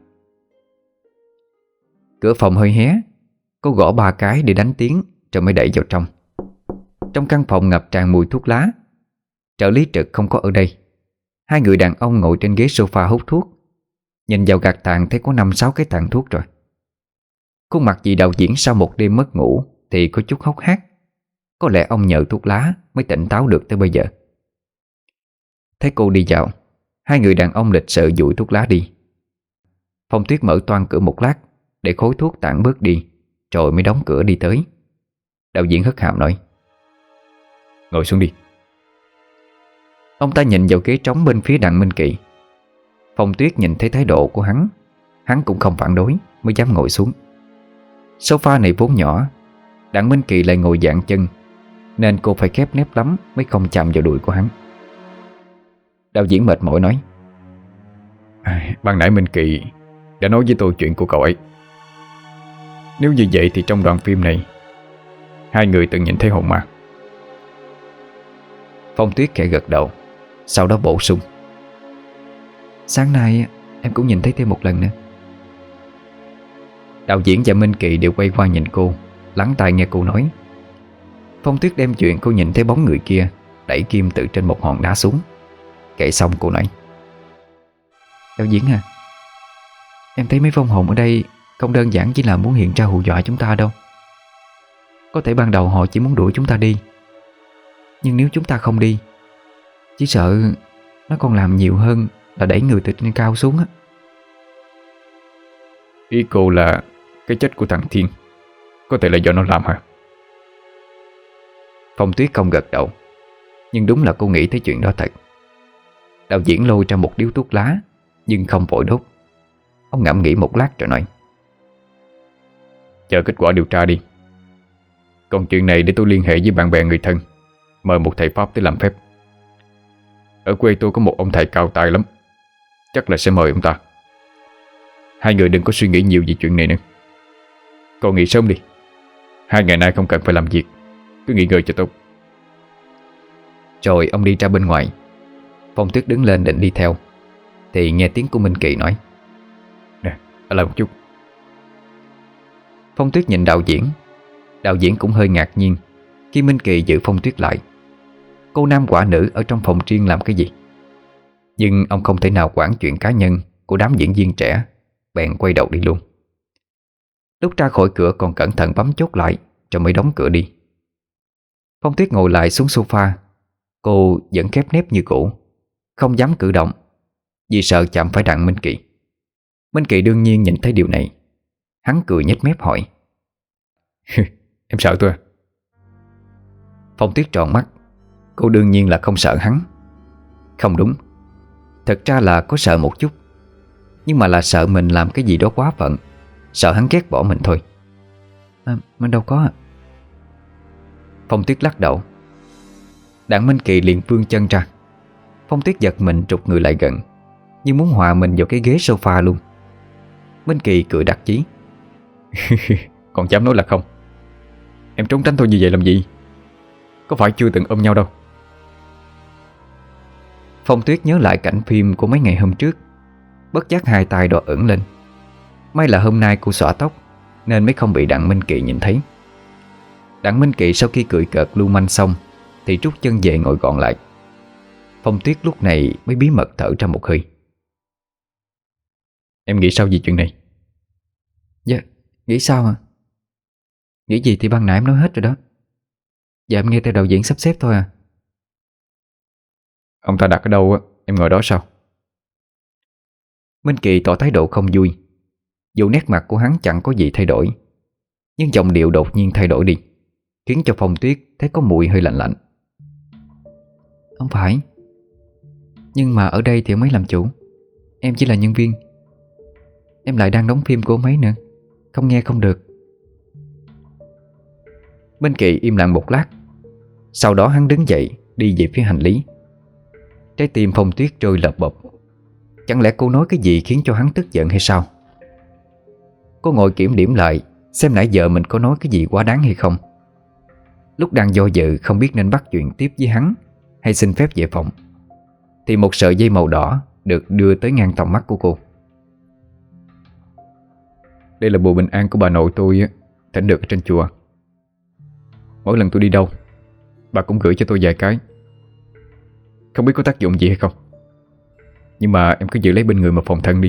Cửa phòng hơi hé, cô gõ ba cái để đánh tiếng rồi mới đẩy vào trong. Trong căn phòng ngập tràn mùi thuốc lá. Trợ lý trực không có ở đây. Hai người đàn ông ngồi trên ghế sofa hút thuốc. Nhìn vào gạt tàn thấy có năm sáu cái tàn thuốc rồi. Khuôn mặt vị đạo diễn sau một đêm mất ngủ thì có chút hốc hác. Có lẽ ông nhờ thuốc lá mới tỉnh táo được tới bây giờ. Thấy cô đi vào, hai người đàn ông lịch sự dụi thuốc lá đi. Phong Tuyết mở toang cửa một lát để khói thuốc tản bớt đi, rồi mới đóng cửa đi tới. Đạo diễn hất hàm nói: "Ngồi xuống đi." Ông ta nhìn vào ghế trống bên phía Đặng Minh Kỳ. Phong Tuyết nhìn thấy thái độ của hắn, hắn cũng không phản đối, mới dám ngồi xuống. Sofa này vốn nhỏ, Đặng Minh Kỳ lại ngồi dạng chân, nên cô phải khép nép lắm mới không chạm vào đùi của hắn. Đạo diễn mệt mỏi nói: à, Ban nãy Minh Kỳ đã nói với tôi chuyện của cậu ấy. Nếu như vậy thì trong đoạn phim này hai người từng nhìn thấy hồn ma. Phong Tuyết khẽ gật đầu, sau đó bổ sung: Sáng nay em cũng nhìn thấy thêm một lần nữa. Đạo diễn và Minh Kỳ đều quay qua nhìn cô, lắng tai nghe cô nói. Phong Tuyết đem chuyện cô nhìn thấy bóng người kia đẩy Kim từ trên một hòn đá xuống. Kể xong cô nói: Đạo diễn à, em thấy mấy vong hồn ở đây không đơn giản chỉ là muốn hiện ra hù dọa chúng ta đâu. Có thể ban đầu họ chỉ muốn đuổi chúng ta đi, nhưng nếu chúng ta không đi, chỉ sợ nó còn làm nhiều hơn là đẩy người từ trên cao xuống á. Ý cô là cái chết của thằng Thiên có thể là do nó làm hả? Phong Tuyết không gật đầu, nhưng đúng là cô nghĩ tới chuyện đó thật. Đạo diễn lôi ra một điếu thuốc lá, nhưng không vội đốt. Ông ngẫm nghĩ một lát rồi nói: Chờ kết quả điều tra đi. Còn chuyện này để tôi liên hệ với bạn bè người thân, mời một thầy Pháp tới làm phép. Ở quê tôi có một ông thầy cao tài lắm, chắc là sẽ mời ông ta. Hai người đừng có suy nghĩ nhiều về chuyện này nữa. Còn nghỉ sớm đi. Hai ngày nay không cần phải làm việc, cứ nghỉ ngơi cho tốt. Rồi ông đi ra bên ngoài. Phong Tuyết đứng lên định đi theo, thì nghe tiếng của Minh Kỳ nói: Nè, ở lại một chút. Phong Tuyết nhìn đạo diễn. Đạo diễn cũng hơi ngạc nhiên khi Minh Kỳ giữ Phong Tuyết lại. Cô nam quả nữ ở trong phòng riêng làm cái gì? Nhưng ông không thể nào quản chuyện cá nhân của đám diễn viên trẻ, bèn quay đầu đi luôn. Lúc ra khỏi cửa còn cẩn thận bấm chốt lại, rồi mới đóng cửa đi. Phong Tuyết ngồi lại xuống sofa. Cô vẫn khép nép như cũ, không dám cử động, vì sợ chạm phải Đặng Minh Kỳ. Minh Kỳ đương nhiên nhìn thấy điều này. Hắn cười nhếch mép hỏi: Em sợ tôi à? Phong Tuyết tròn mắt. Cô đương nhiên là không sợ hắn. Không đúng, thật ra là có sợ một chút, nhưng mà là sợ mình làm cái gì đó quá phận, sợ hắn ghét bỏ mình thôi. à, Mình đâu có ạ. Phong Tuyết lắc đầu. Đặng Minh Kỳ liền vươn chân ra. Phong Tuyết giật mình trục người lại gần, như muốn hòa mình vào cái ghế sofa luôn. Minh Kỳ cười đắc chí: Còn dám nói là không? Em trốn tránh tôi như vậy làm gì? Có phải chưa từng ôm nhau đâu. Phong Tuyết nhớ lại cảnh phim của mấy ngày hôm trước, bất giác hai tay đỏ ửng lên. May là hôm nay cô xõa tóc, nên mới không bị Đặng Minh Kỳ nhìn thấy. Đặng Minh Kỳ sau khi cười cợt lưu manh xong thì rút chân về ngồi gọn lại. Phong Tuyết lúc này mới bí mật thở ra một hơi. Em nghĩ sao về chuyện này? Dạ, nghĩ sao à? Nghĩ gì thì ban nãy em nói hết rồi đó. Dạ em nghe theo đạo diễn sắp xếp thôi à. Ông ta đặt ở đâu á, em ngồi đó sao? Minh Kỳ tỏ thái độ không vui. Dù nét mặt của hắn chẳng có gì thay đổi, nhưng giọng điệu đột nhiên thay đổi đi, khiến cho Phong Tuyết thấy có mùi hơi lạnh lạnh. Không phải, Nhưng mà ở đây thì ông ấy làm chủ, em chỉ là nhân viên. Em lại đang đóng phim của ông ấy nữa, không nghe không được. Minh Kỳ im lặng một lát. Sau đó hắn đứng dậy đi về phía hành lý. Trái tim Phong Tuyết trôi lợp bộp. Chẳng lẽ cô nói cái gì khiến cho hắn tức giận hay sao? Cô ngồi kiểm điểm lại xem nãy giờ mình có nói cái gì quá đáng hay không. Lúc đang do dự không biết nên bắt chuyện tiếp với hắn hay xin phép về phòng, thì một sợi dây màu đỏ được đưa tới ngang tầm mắt của cô. Đây là bùa bình an của bà nội tôi thỉnh được ở trên chùa. Mỗi lần tôi đi đâu, bà cũng gửi cho tôi vài cái. Không biết có tác dụng gì hay không, nhưng mà em cứ giữ lấy bên người mà phòng thân đi.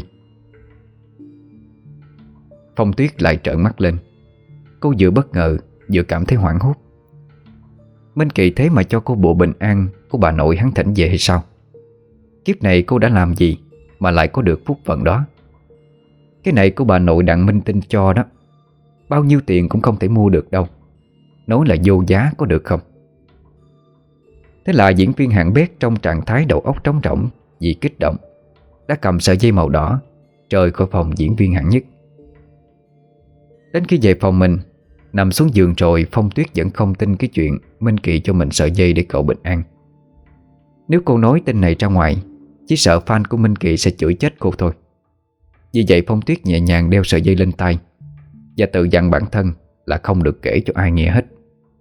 Phong Tuyết lại trợn mắt lên. Cô vừa bất ngờ vừa cảm thấy hoảng hốt. Minh Kỳ thế mà cho cô bộ bình an của bà nội hắn thỉnh về hay sao? Kiếp này cô đã làm gì mà lại có được phúc phận đó? Cái này của bà nội Đặng Minh Tinh cho đó, bao nhiêu tiền cũng không thể mua được đâu. Nói là vô giá có được không? Thế là diễn viên hạng bét trong trạng thái đầu óc trống rỗng vì kích động đã cầm sợi dây màu đỏ rời khỏi phòng diễn viên hạng nhất. Đến khi về phòng mình, nằm xuống giường rồi, Phong Tuyết vẫn không tin cái chuyện Minh Kỳ cho mình sợi dây để cậu bình an. Nếu cô nói tin này ra ngoài, chỉ sợ fan của Minh Kỳ sẽ chửi chết cô thôi. Vì vậy Phong Tuyết nhẹ nhàng đeo sợi dây lên tay và tự dặn bản thân là không được kể cho ai nghe hết.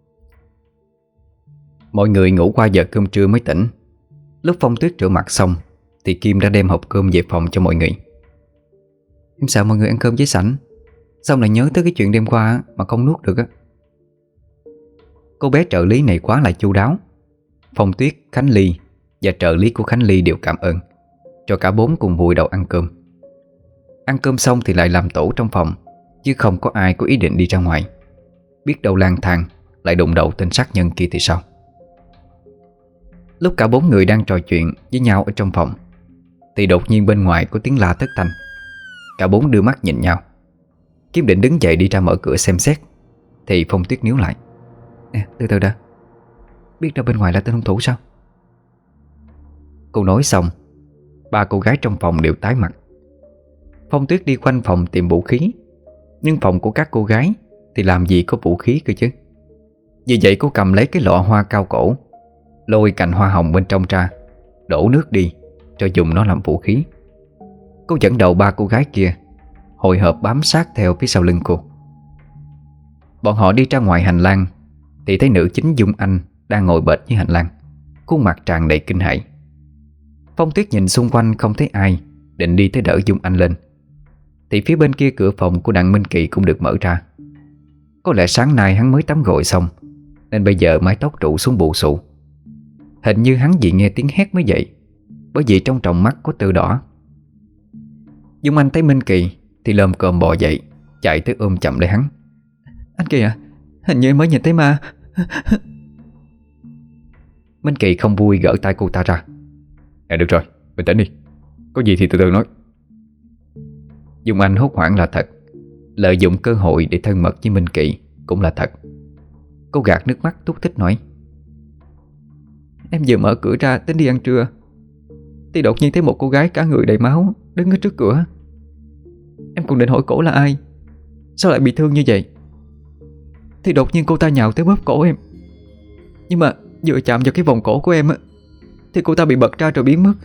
Mọi người ngủ qua giờ cơm trưa mới tỉnh. Lúc Phong Tuyết rửa mặt xong thì Kim đã đem hộp cơm về phòng cho mọi người. Em sợ mọi người ăn cơm với sảnh, xong lại nhớ tới cái chuyện đêm qua mà không nuốt được á. Cô bé trợ lý này quá là chu đáo. Phong Tuyết, Khánh Ly và trợ lý của Khánh Ly đều cảm ơn, cho cả bốn cùng vùi đầu ăn cơm. Ăn cơm xong thì lại làm tổ trong phòng, chứ không có ai có ý định đi ra ngoài. Biết đâu lang thang lại đụng đầu tên sát nhân kia thì sao? Lúc cả bốn người đang trò chuyện với nhau ở trong phòng thì đột nhiên bên ngoài có tiếng la thất thanh. Cả bốn đưa mắt nhìn nhau. Kim định đứng dậy đi ra mở cửa xem xét thì Phong Tuyết níu lại. Nè, từ từ đã. Biết đâu bên ngoài là tên hung thủ sao? Cô nói xong, ba cô gái trong phòng đều tái mặt. Phong Tuyết đi quanh phòng tìm vũ khí, nhưng phòng của các cô gái thì làm gì có vũ khí cơ chứ. Vì vậy cô cầm lấy cái lọ hoa cao cổ, lôi cành hoa hồng bên trong ra, đổ nước đi cho dùng nó làm vũ khí. Cô dẫn đầu ba cô gái kia hồi hộp bám sát theo phía sau lưng cô. Bọn họ đi ra ngoài hành lang thì thấy nữ chính Dung Anh đang ngồi bệt dưới hành lang, khuôn mặt tràn đầy kinh hãi. Phong Tuyết nhìn xung quanh không thấy ai, định đi tới đỡ Dung Anh lên thì phía bên kia cửa phòng của Đặng Minh Kỳ cũng được mở ra. Có lẽ sáng nay hắn mới tắm gội xong nên bây giờ mái tóc trụ xuống bù xù. Hình như hắn vì nghe tiếng hét mới dậy, bởi vì trong tròng mắt có tơ đỏ. Dung Anh thấy Minh Kỳ thì lồm cồm bò dậy, chạy tới ôm chậm lấy hắn. Anh Kỳ à, hình như em mới nhìn thấy ma. Minh Kỳ không vui gỡ tay cô ta ra. À được rồi, bình tĩnh đi, có gì thì từ từ nói. Dung Anh hốt hoảng là thật, lợi dụng cơ hội để thân mật với Minh Kỳ cũng là thật. Cô gạt nước mắt túc thích nói. Em vừa mở cửa ra tính đi ăn trưa thì đột nhiên thấy một cô gái cả người đầy máu đứng ở trước cửa. Em còn định hỏi cổ là ai, sao lại bị thương như vậy, thì đột nhiên cô ta nhào tới bóp cổ em. Nhưng mà vừa chạm vào cái vòng cổ của em á, thì cô ta bị bật ra rồi biến mất.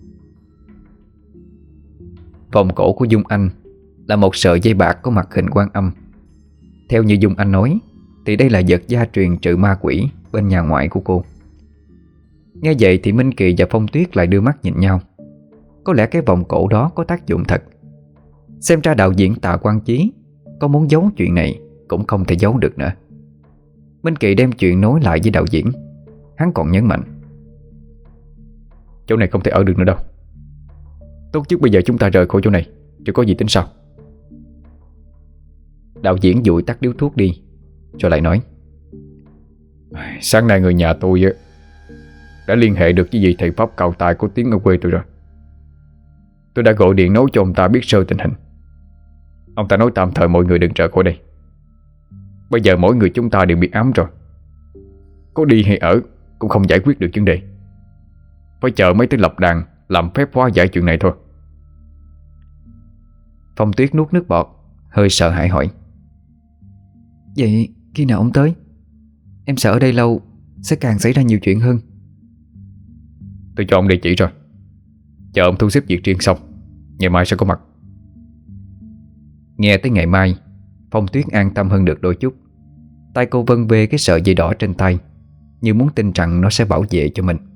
Vòng cổ của Dung Anh là một sợi dây bạc có mặt hình Quan Âm. Theo như Dung Anh nói thì đây là vật gia truyền trừ ma quỷ bên nhà ngoại của cô. Nghe vậy thì Minh Kỳ và Phong Tuyết lại đưa mắt nhìn nhau. Có lẽ cái vòng cổ đó có tác dụng thật. Xem ra đạo diễn Tạ Quang Chí có muốn giấu chuyện này cũng không thể giấu được nữa. Minh Kỳ đem chuyện nối lại với đạo diễn. Hắn còn nhấn mạnh. Chỗ này không thể ở được nữa đâu. Tốt nhất bây giờ chúng ta rời khỏi chỗ này, chứ có gì tính sao. Đạo diễn dụi tắt điếu thuốc đi rồi lại nói. Sáng nay người nhà tôi đã liên hệ được với vị thầy pháp cao tài có tiếng ở quê tôi rồi. Tôi đã gọi điện nói cho ông ta biết sơ tình hình. Ông ta nói tạm thời mọi người đừng rời khỏi đây. Bây giờ mỗi người chúng ta đều bị ám rồi. Có đi hay ở cũng không giải quyết được vấn đề. Phải chờ mấy tới lập đàn làm phép hóa giải chuyện này thôi. Phong Tuyết nuốt nước bọt, hơi sợ hãi hỏi: Vậy khi nào ông tới? Em sợ ở đây lâu sẽ càng xảy ra nhiều chuyện hơn. Tôi cho ông địa chỉ rồi, chờ ông thu xếp việc riêng xong, ngày mai sẽ có mặt. Nghe tới ngày mai, Phong Tuyết an tâm hơn được đôi chút. Tay cô vân vê cái sợi dây đỏ trên tay, như muốn tin rằng nó sẽ bảo vệ cho mình.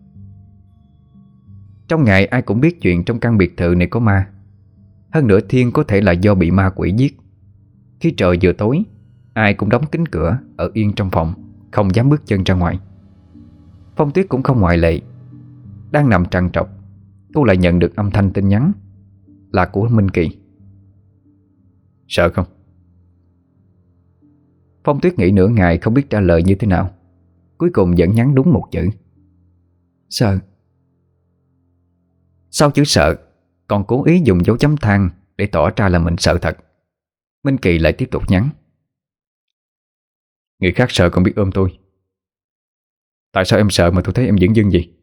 Trong ngày ai cũng biết chuyện trong căn biệt thự này có ma. Hơn nữa Thiên có thể là do bị ma quỷ giết. Khi trời vừa tối, ai cũng đóng kín cửa, ở yên trong phòng, không dám bước chân ra ngoài. Phong Tuyết cũng không ngoại lệ. Đang nằm trằn trọc, cô lại nhận được âm thanh tin nhắn, là của Minh Kỳ. Sợ không? Phong Tuyết nghĩ nửa ngày không biết trả lời như thế nào. Cuối cùng vẫn nhắn đúng một chữ: sợ. Sau chữ sợ, còn cố ý dùng dấu chấm than để tỏ ra là mình sợ thật. Minh Kỳ lại tiếp tục nhắn: Người khác sợ còn biết ôm tôi, tại sao em sợ mà tôi thấy em dửng dưng gì?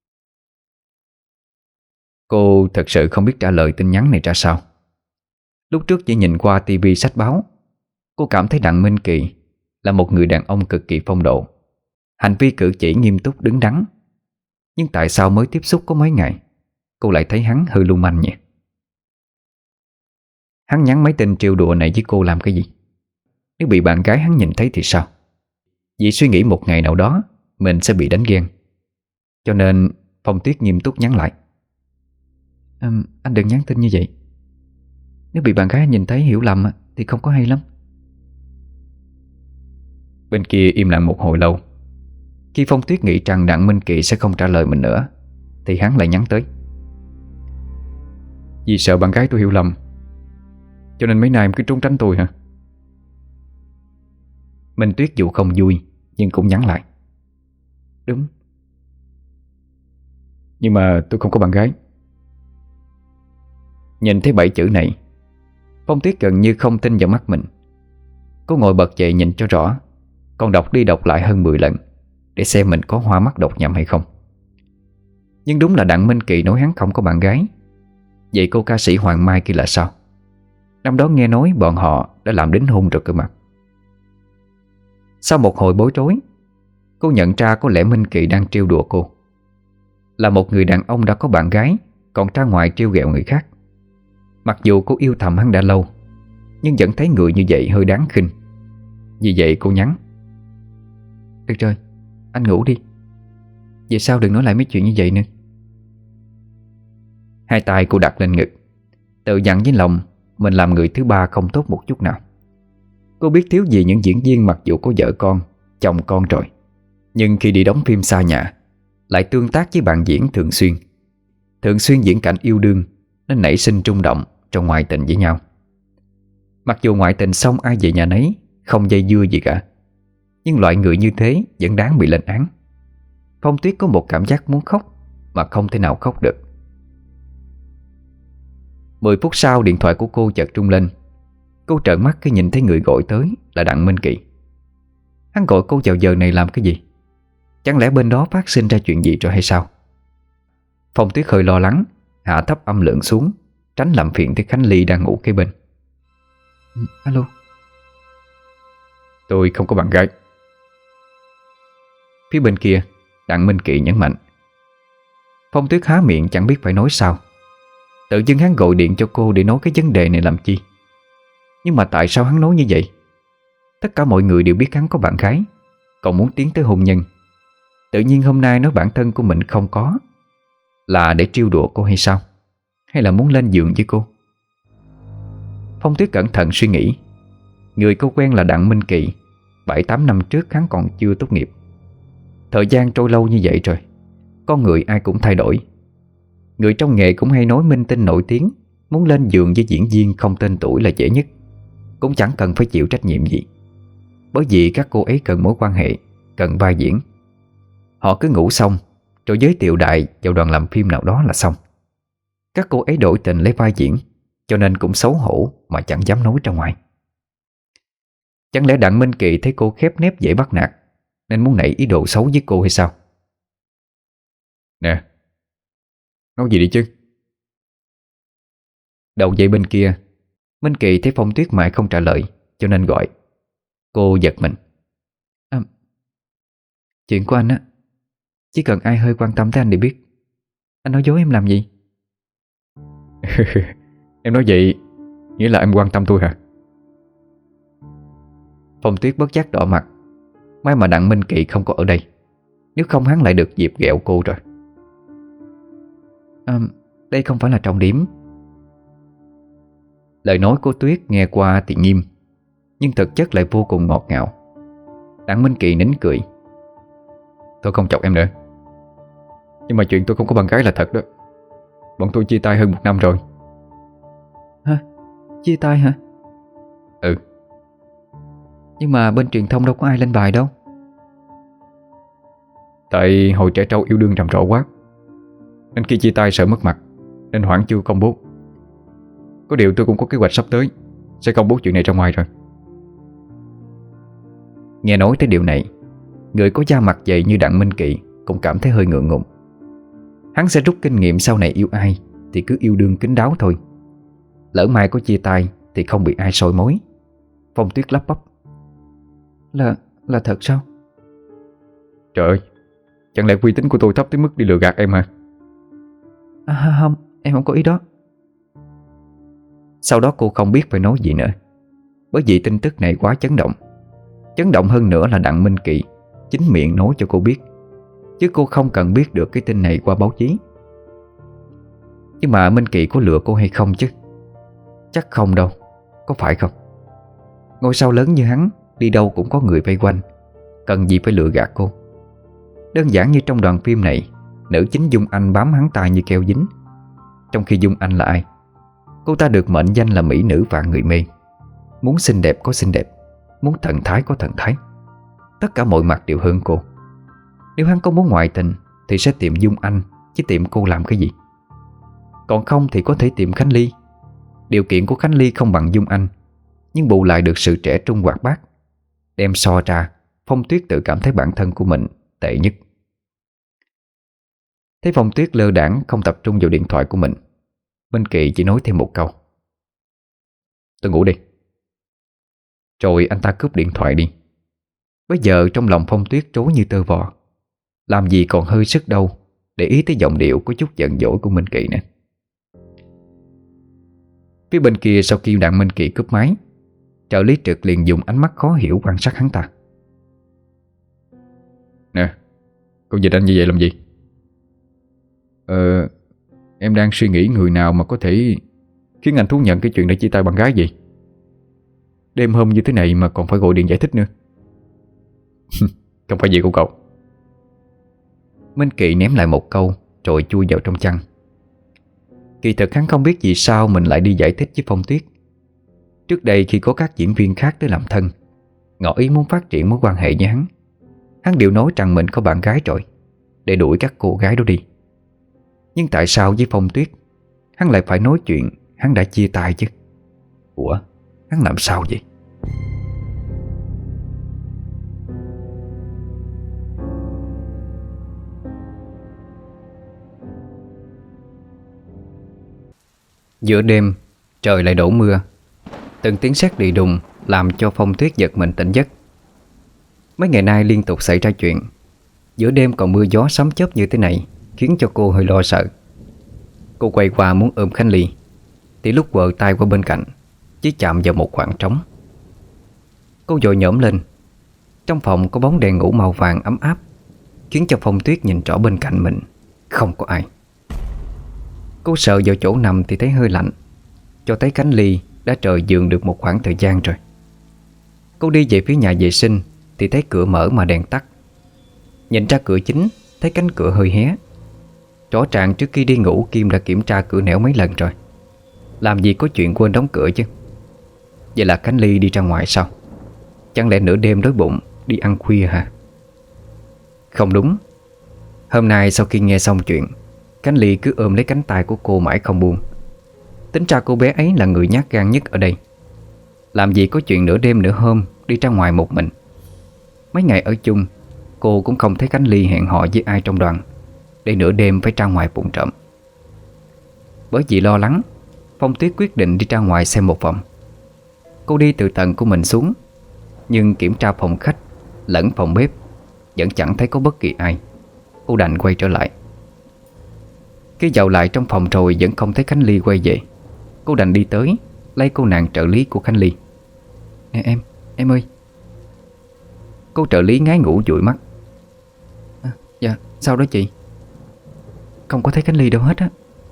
Cô thật sự không biết trả lời tin nhắn này ra sao. Lúc trước chỉ nhìn qua tivi sách báo, cô cảm thấy Đặng Minh Kỳ là một người đàn ông cực kỳ phong độ, hành vi cử chỉ nghiêm túc đứng đắn. Nhưng tại sao mới tiếp xúc có mấy ngày, cô lại thấy hắn hơi lưu manh nhỉ? Hắn nhắn mấy tin trêu đùa này với cô làm cái gì? Nếu bị bạn gái hắn nhìn thấy thì sao? Vì suy nghĩ một ngày nào đó mình sẽ bị đánh ghen. Cho nên Phong Tuyết nghiêm túc nhắn lại: à, Anh đừng nhắn tin như vậy. Nếu bị bạn gái nhìn thấy hiểu lầm thì không có hay lắm. Bên kia im lặng một hồi lâu. Khi Phong Tuyết nghĩ rằng Đặng Minh Kỳ sẽ không trả lời mình nữa, thì hắn lại nhắn tới: Vì sợ bạn gái tôi hiểu lầm, cho nên mấy nay em cứ trốn tránh tôi hả? Minh Tuyết dù không vui nhưng cũng nhắn lại: Đúng. Nhưng mà tôi không có bạn gái. Nhìn thấy bảy chữ này, Phong Tuyết gần như không tin vào mắt mình. Cô ngồi bật dậy nhìn cho rõ, còn đọc đi đọc lại hơn mười lần để xem mình có hoa mắt đọc nhầm hay không. Nhưng đúng là Đặng Minh Kỳ nói hắn không có bạn gái. Vậy cô ca sĩ Hoàng Mai kia là sao? Năm đó nghe nói bọn họ đã làm đính hôn rồi cơ mà. Sau một hồi bối rối, cô nhận ra có lẽ Minh Kỳ đang trêu đùa cô. Là một người đàn ông đã có bạn gái còn ra ngoài trêu ghẹo người khác. Mặc dù cô yêu thầm hắn đã lâu, nhưng vẫn thấy người như vậy hơi đáng khinh. Vì vậy cô nhắn: Được rồi, anh ngủ đi. Về sau đừng nói lại mấy chuyện như vậy nữa. Hai tay cô đặt lên ngực, tự dặn với lòng mình làm người thứ ba không tốt một chút nào. Cô biết thiếu gì những diễn viên mặc dù có vợ con, chồng con rồi, nhưng khi đi đóng phim xa nhà lại tương tác với bạn diễn thường xuyên. Thường xuyên diễn cảnh yêu đương nên nảy sinh trung động trong ngoại tình với nhau. Mặc dù ngoại tình xong ai về nhà nấy, không dây dưa gì cả, nhưng loại người như thế vẫn đáng bị lên án. Phong Tuyết có một cảm giác muốn khóc mà không thể nào khóc được. Mười phút sau điện thoại của cô chợt rung lên. Cô trợn mắt khi nhìn thấy người gọi tới là Đặng Minh Kỳ. Hắn gọi cô vào giờ này làm cái gì? Chẳng lẽ bên đó phát sinh ra chuyện gì rồi hay sao? Phong Tuyết hơi lo lắng, hạ thấp âm lượng xuống, tránh làm phiền tới Khánh Ly đang ngủ kế bên. ừ, Alo. Tôi không có bạn gái. Phía bên kia Đặng Minh Kỳ nhấn mạnh. Phong Tuyết há miệng chẳng biết phải nói sao. Tự dưng hắn gọi điện cho cô để nói cái vấn đề này làm chi? Nhưng mà tại sao hắn nói như vậy? Tất cả mọi người đều biết hắn có bạn gái, còn muốn tiến tới hôn nhân. Tự nhiên hôm nay nói bản thân của mình không có, là để trêu đùa cô hay sao? Hay là muốn lên giường với cô? Phong Tuyết cẩn thận suy nghĩ. Người cô quen là Đặng Minh Kỳ. Bảy tám năm trước hắn còn chưa tốt nghiệp. Thời gian trôi lâu như vậy rồi, con người ai cũng thay đổi. Người trong nghề cũng hay nói minh tinh nổi tiếng muốn lên giường với diễn viên không tên tuổi là dễ nhất, cũng chẳng cần phải chịu trách nhiệm gì. Bởi vì các cô ấy cần mối quan hệ, cần vai diễn. Họ cứ ngủ xong rồi giới thiệu đại vào đoàn làm phim nào đó là xong. Các cô ấy đổi tình lấy vai diễn, cho nên cũng xấu hổ mà chẳng dám nói ra ngoài. Chẳng lẽ Đặng Minh Kỳ thấy cô khép nép dễ bắt nạt nên muốn nảy ý đồ xấu với cô hay sao? Nè, Nói gì đi chứ? Đầu dây bên kia, Minh Kỳ thấy Phong Tuyết mãi không trả lời, cho nên gọi. Cô giật mình. à, Chuyện của anh á, chỉ cần ai hơi quan tâm tới anh thì biết. Anh nói dối em làm gì? Em nói vậy nghĩa là em quan tâm tôi hả? Phong Tuyết bất giác đỏ mặt. May mà đặng Minh Kỳ không có ở đây, nếu không hắn lại được dịp ghẹo cô rồi. à, Đây không phải là trọng điểm. Lời nói của Tuyết nghe qua thì nghiêm, nhưng thực chất lại vô cùng ngọt ngào. Đặng Minh Kỳ nín cười. Tôi không chọc em nữa. Nhưng mà chuyện tôi không có bạn gái là thật đó. Bọn tôi chia tay hơn một năm rồi. Hả? Chia tay hả? Ừ. Nhưng mà bên truyền thông đâu có ai lên bài đâu. Tại hồi trẻ trâu yêu đương rầm rộ quá, nên khi chia tay sợ mất mặt, nên hoãn chưa công bố. Có điều tôi cũng có kế hoạch sắp tới sẽ công bố chuyện này ra ngoài rồi. Nghe nói tới điều này, người có da mặt dày như đặng Minh Kỳ cũng cảm thấy hơi ngượng ngùng. Hắn sẽ rút kinh nghiệm sau này yêu ai thì cứ yêu đương kín đáo thôi. Lỡ mai có chia tay thì không bị ai soi mối. Phong Tuyết lắp bắp. Là, là thật sao? Trời ơi, chẳng lẽ uy tín của tôi thấp tới mức đi lừa gạt em hả? À không, em không có ý đó. Sau đó cô không biết phải nói gì nữa, bởi vì tin tức này quá chấn động. Chấn động hơn nữa là đặng Minh Kỳ chính miệng nói cho cô biết, chứ cô không cần biết được cái tin này qua báo chí. Nhưng mà Minh Kỳ có lừa cô hay không chứ? Chắc không đâu, có phải không? Ngôi sao lớn như hắn, đi đâu cũng có người vây quanh, cần gì phải lừa gạt cô. Đơn giản như trong đoạn phim này, nữ chính Dung Anh bám hắn ta như keo dính. Trong khi Dung Anh là ai? Cô ta được mệnh danh là mỹ nữ vạn người mê. Muốn xinh đẹp có xinh đẹp, muốn thần thái có thần thái, tất cả mọi mặt đều hơn cô. Nếu hắn có muốn ngoại tình thì sẽ tìm Dung Anh, chứ tìm cô làm cái gì? Còn không thì có thể tìm Khánh Ly. Điều kiện của Khánh Ly không bằng Dung Anh, nhưng bù lại được sự trẻ trung hoạt bát. Đem so ra, Phong Tuyết tự cảm thấy bản thân của mình tệ nhất. Thấy Phong Tuyết lơ đãng không tập trung vào điện thoại của mình, Minh Kỳ chỉ nói thêm một câu. Tôi ngủ đi. Rồi anh ta cướp điện thoại đi. Bây giờ trong lòng Phong Tuyết trối như tơ vò, làm gì còn hơi sức đâu để ý tới giọng điệu có chút giận dỗi của Minh Kỳ nữa. Phía bên kia sau khi đặng Minh Kỳ cướp máy, trợ lý trực liền dùng ánh mắt khó hiểu quan sát hắn ta. Nè, cô dịch anh như vậy làm gì? Ờ, em đang suy nghĩ người nào mà có thể khiến anh thú nhận cái chuyện đã chia tay bạn gái gì. Đêm hôm như thế này mà còn phải gọi điện giải thích nữa. Không phải gì của cậu. Minh Kỳ ném lại một câu rồi chui vào trong chăn. Kỳ thực hắn không biết vì sao mình lại đi giải thích với Phong Tuyết. Trước đây khi có các diễn viên khác tới làm thân, ngỏ ý muốn phát triển mối quan hệ với hắn, hắn đều nói rằng mình có bạn gái rồi, để đuổi các cô gái đó đi. Nhưng tại sao với Phong Tuyết hắn lại phải nói chuyện hắn đã chia tay chứ? Ủa, hắn làm sao vậy? Giữa đêm, trời lại đổ mưa. Từng tiếng sét đi đùng làm cho Phong Tuyết giật mình tỉnh giấc. Mấy ngày nay liên tục xảy ra chuyện, giữa đêm còn mưa gió sấm chớp như thế này khiến cho cô hơi lo sợ. Cô quay qua muốn ôm Khánh Ly, thì lúc quờ tay qua bên cạnh chỉ chạm vào một khoảng trống. Cô vội nhổm lên. Trong phòng có bóng đèn ngủ màu vàng ấm áp, khiến cho Phong Tuyết nhìn rõ bên cạnh mình không có ai. Cô sợ vào chỗ nằm thì thấy hơi lạnh, cho thấy Khánh Ly đã rời giường được một khoảng thời gian rồi. Cô đi về phía nhà vệ sinh thì thấy cửa mở mà đèn tắt. Nhìn ra cửa chính, thấy cánh cửa hơi hé. Rõ ràng trước khi đi ngủ Kim đã kiểm tra cửa nẻo mấy lần rồi. Làm gì có chuyện quên đóng cửa chứ. Vậy là Khánh Ly đi ra ngoài sao? Chẳng lẽ nửa đêm đói bụng đi ăn khuya hả? Không đúng. Hôm nay sau khi nghe xong chuyện, Khánh Ly cứ ôm lấy cánh tay của cô mãi không buông. Tính ra cô bé ấy là người nhát gan nhất ở đây. Làm gì có chuyện nửa đêm nửa hôm đi ra ngoài một mình. Mấy ngày ở chung, cô cũng không thấy Khánh Ly hẹn hò với ai trong đoàn để nửa đêm phải ra ngoài bụng trộm. Bởi vì lo lắng, Phong Tuyết quyết định đi ra ngoài xem một vòng. Cô đi từ tầng của mình xuống, nhưng kiểm tra phòng khách lẫn phòng bếp vẫn chẳng thấy có bất kỳ ai. Cô đành quay trở lại. Khi vào lại trong phòng rồi vẫn không thấy Khánh Ly quay về. Cô đành đi tới lấy cô nàng trợ lý của Khánh Ly. Nè em, em ơi. Cô trợ lý ngái ngủ dụi mắt. à, Dạ, sao đó chị? Không có thấy Khánh Ly đâu hết á.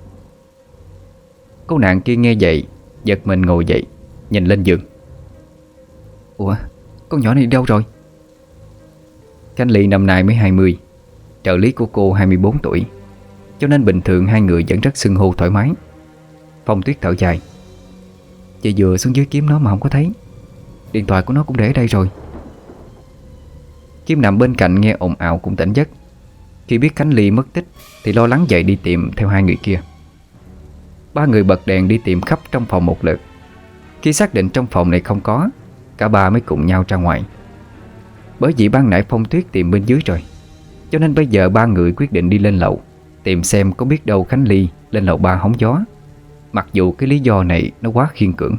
Cô nàng kia nghe vậy giật mình ngồi dậy, nhìn lên giường. Ủa, con nhỏ này đi đâu rồi? Khánh Ly năm nay mới hai mươi, trợ lý của cô hai mươi bốn tuổi, cho nên bình thường hai người vẫn rất xưng hô thoải mái. Phong Tuyết thở dài. Chị vừa xuống dưới kiếm nó mà không có thấy. Điện thoại của nó cũng để ở đây rồi. Kim nằm bên cạnh nghe ồn ào cũng tỉnh giấc. Khi biết Khánh Ly mất tích thì lo lắng dậy đi tìm theo hai người kia. Ba người bật đèn đi tìm khắp trong phòng một lượt. Khi xác định trong phòng này không có, cả ba mới cùng nhau ra ngoài. Bởi vì ban nãy Phong Tuyết tìm bên dưới rồi, cho nên bây giờ ba người quyết định đi lên lầu tìm xem có biết đâu Khánh Ly lên lầu ba hóng gió. Mặc dù cái lý do này nó quá khiên cưỡng.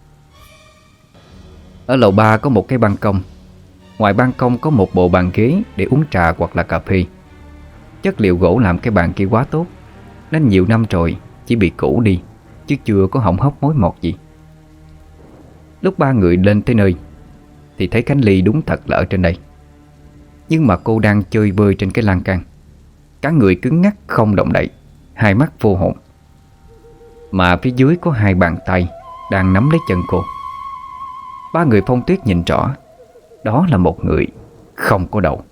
Ở lầu ba có một cái ban công. Ngoài ban công có một bộ bàn ghế để uống trà hoặc là cà phê. Chất liệu gỗ làm cái bàn kia quá tốt, nên nhiều năm rồi chỉ bị cũ đi, chứ chưa có hỏng hóc mối mọt gì. Lúc ba người lên tới nơi thì thấy Khánh Ly đúng thật là ở trên đây. Nhưng mà cô đang chơi vơi trên cái lan can, cả người cứng ngắc không động đậy, hai mắt vô hồn. Mà phía dưới có hai bàn tay đang nắm lấy chân cô. Ba người Phong Tuyết nhìn rõ, đó là một người không có đầu.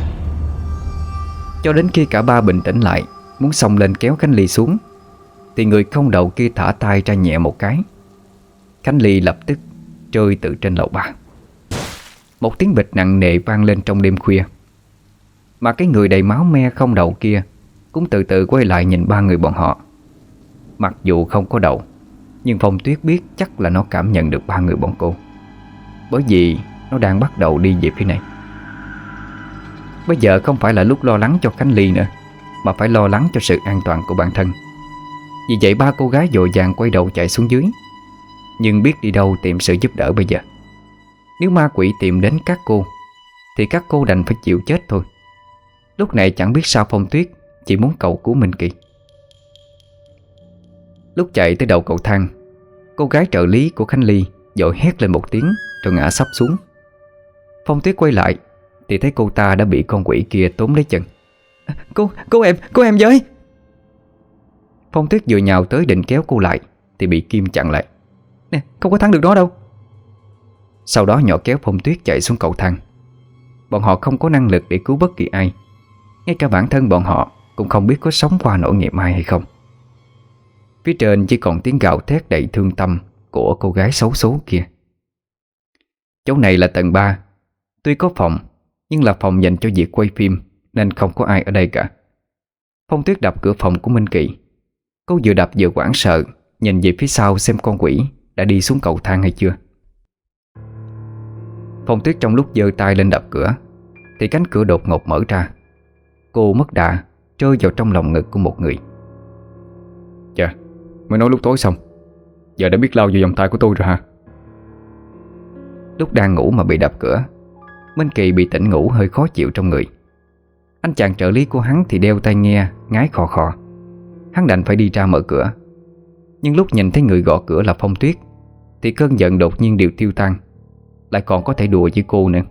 Cho đến khi cả ba bình tĩnh lại, muốn xông lên kéo Khánh Ly xuống, thì người không đầu kia thả tay ra nhẹ một cái. Khánh Ly lập tức rơi từ trên lầu ba. Một tiếng bịch nặng nề vang lên trong đêm khuya. Mà cái người đầy máu me không đầu kia cũng từ từ quay lại nhìn ba người bọn họ. Mặc dù không có đầu, nhưng Phong Tuyết biết chắc là nó cảm nhận được ba người bọn cô, bởi vì nó đang bắt đầu đi về phía này. Bây giờ không phải là lúc lo lắng cho Khánh Ly nữa, mà phải lo lắng cho sự an toàn của bản thân. Vì vậy ba cô gái vội vàng quay đầu chạy xuống dưới. Nhưng biết đi đâu tìm sự giúp đỡ bây giờ. Nếu ma quỷ tìm đến các cô thì các cô đành phải chịu chết thôi. Lúc này chẳng biết sao Phong Tuyết chỉ muốn cầu cứu Minh Kỳ. Lúc chạy tới đầu cầu thang, cô gái trợ lý của Khánh Ly vội hét lên một tiếng rồi ngã sắp xuống. Phong Tuyết quay lại thì thấy cô ta đã bị con quỷ kia tóm lấy chân. Cô, cô em, cô em với. Phong Tuyết vừa nhào tới định kéo cô lại thì bị Kim chặn lại. Nè, không có thắng được nó đâu. Sau đó nhỏ kéo Phong Tuyết chạy xuống cầu thang. Bọn họ không có năng lực để cứu bất kỳ ai. Ngay cả bản thân bọn họ cũng không biết có sống qua nỗi nghiệp ai hay không. Phía trên chỉ còn tiếng gào thét đầy thương tâm của cô gái xấu số kia. Chỗ này là tầng ba. Tuy có phòng, nhưng là phòng dành cho việc quay phim, nên không có ai ở đây cả. Phong Tuyết đập cửa phòng của Minh Kỳ. Cô vừa đập vừa hoảng sợ, nhìn về phía sau xem con quỷ đã đi xuống cầu thang hay chưa. Phong Tuyết trong lúc giơ tay lên đập cửa thì cánh cửa đột ngột mở ra. Cô mất đà rơi vào trong lòng ngực của một người. Chà, mới nói lúc tối xong, giờ đã biết lao vào vòng tay của tôi rồi hả? Lúc đang ngủ mà bị đập cửa, Minh Kỳ bị tỉnh ngủ hơi khó chịu trong người. Anh chàng trợ lý của hắn thì đeo tai nghe, ngái khò khò. Hắn đành phải đi ra mở cửa. Nhưng lúc nhìn thấy người gõ cửa là Phong Tuyết thì cơn giận đột nhiên đều tiêu tan. Lại còn có thể đùa với cô nữa.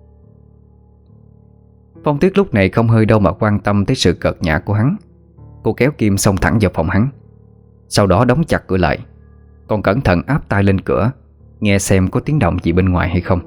Phong Tuyết lúc này không hơi đâu mà quan tâm tới sự cợt nhã của hắn. Cô kéo Kim xông thẳng vào phòng hắn, sau đó đóng chặt cửa lại, còn cẩn thận áp tai lên cửa, nghe xem có tiếng động gì bên ngoài hay không.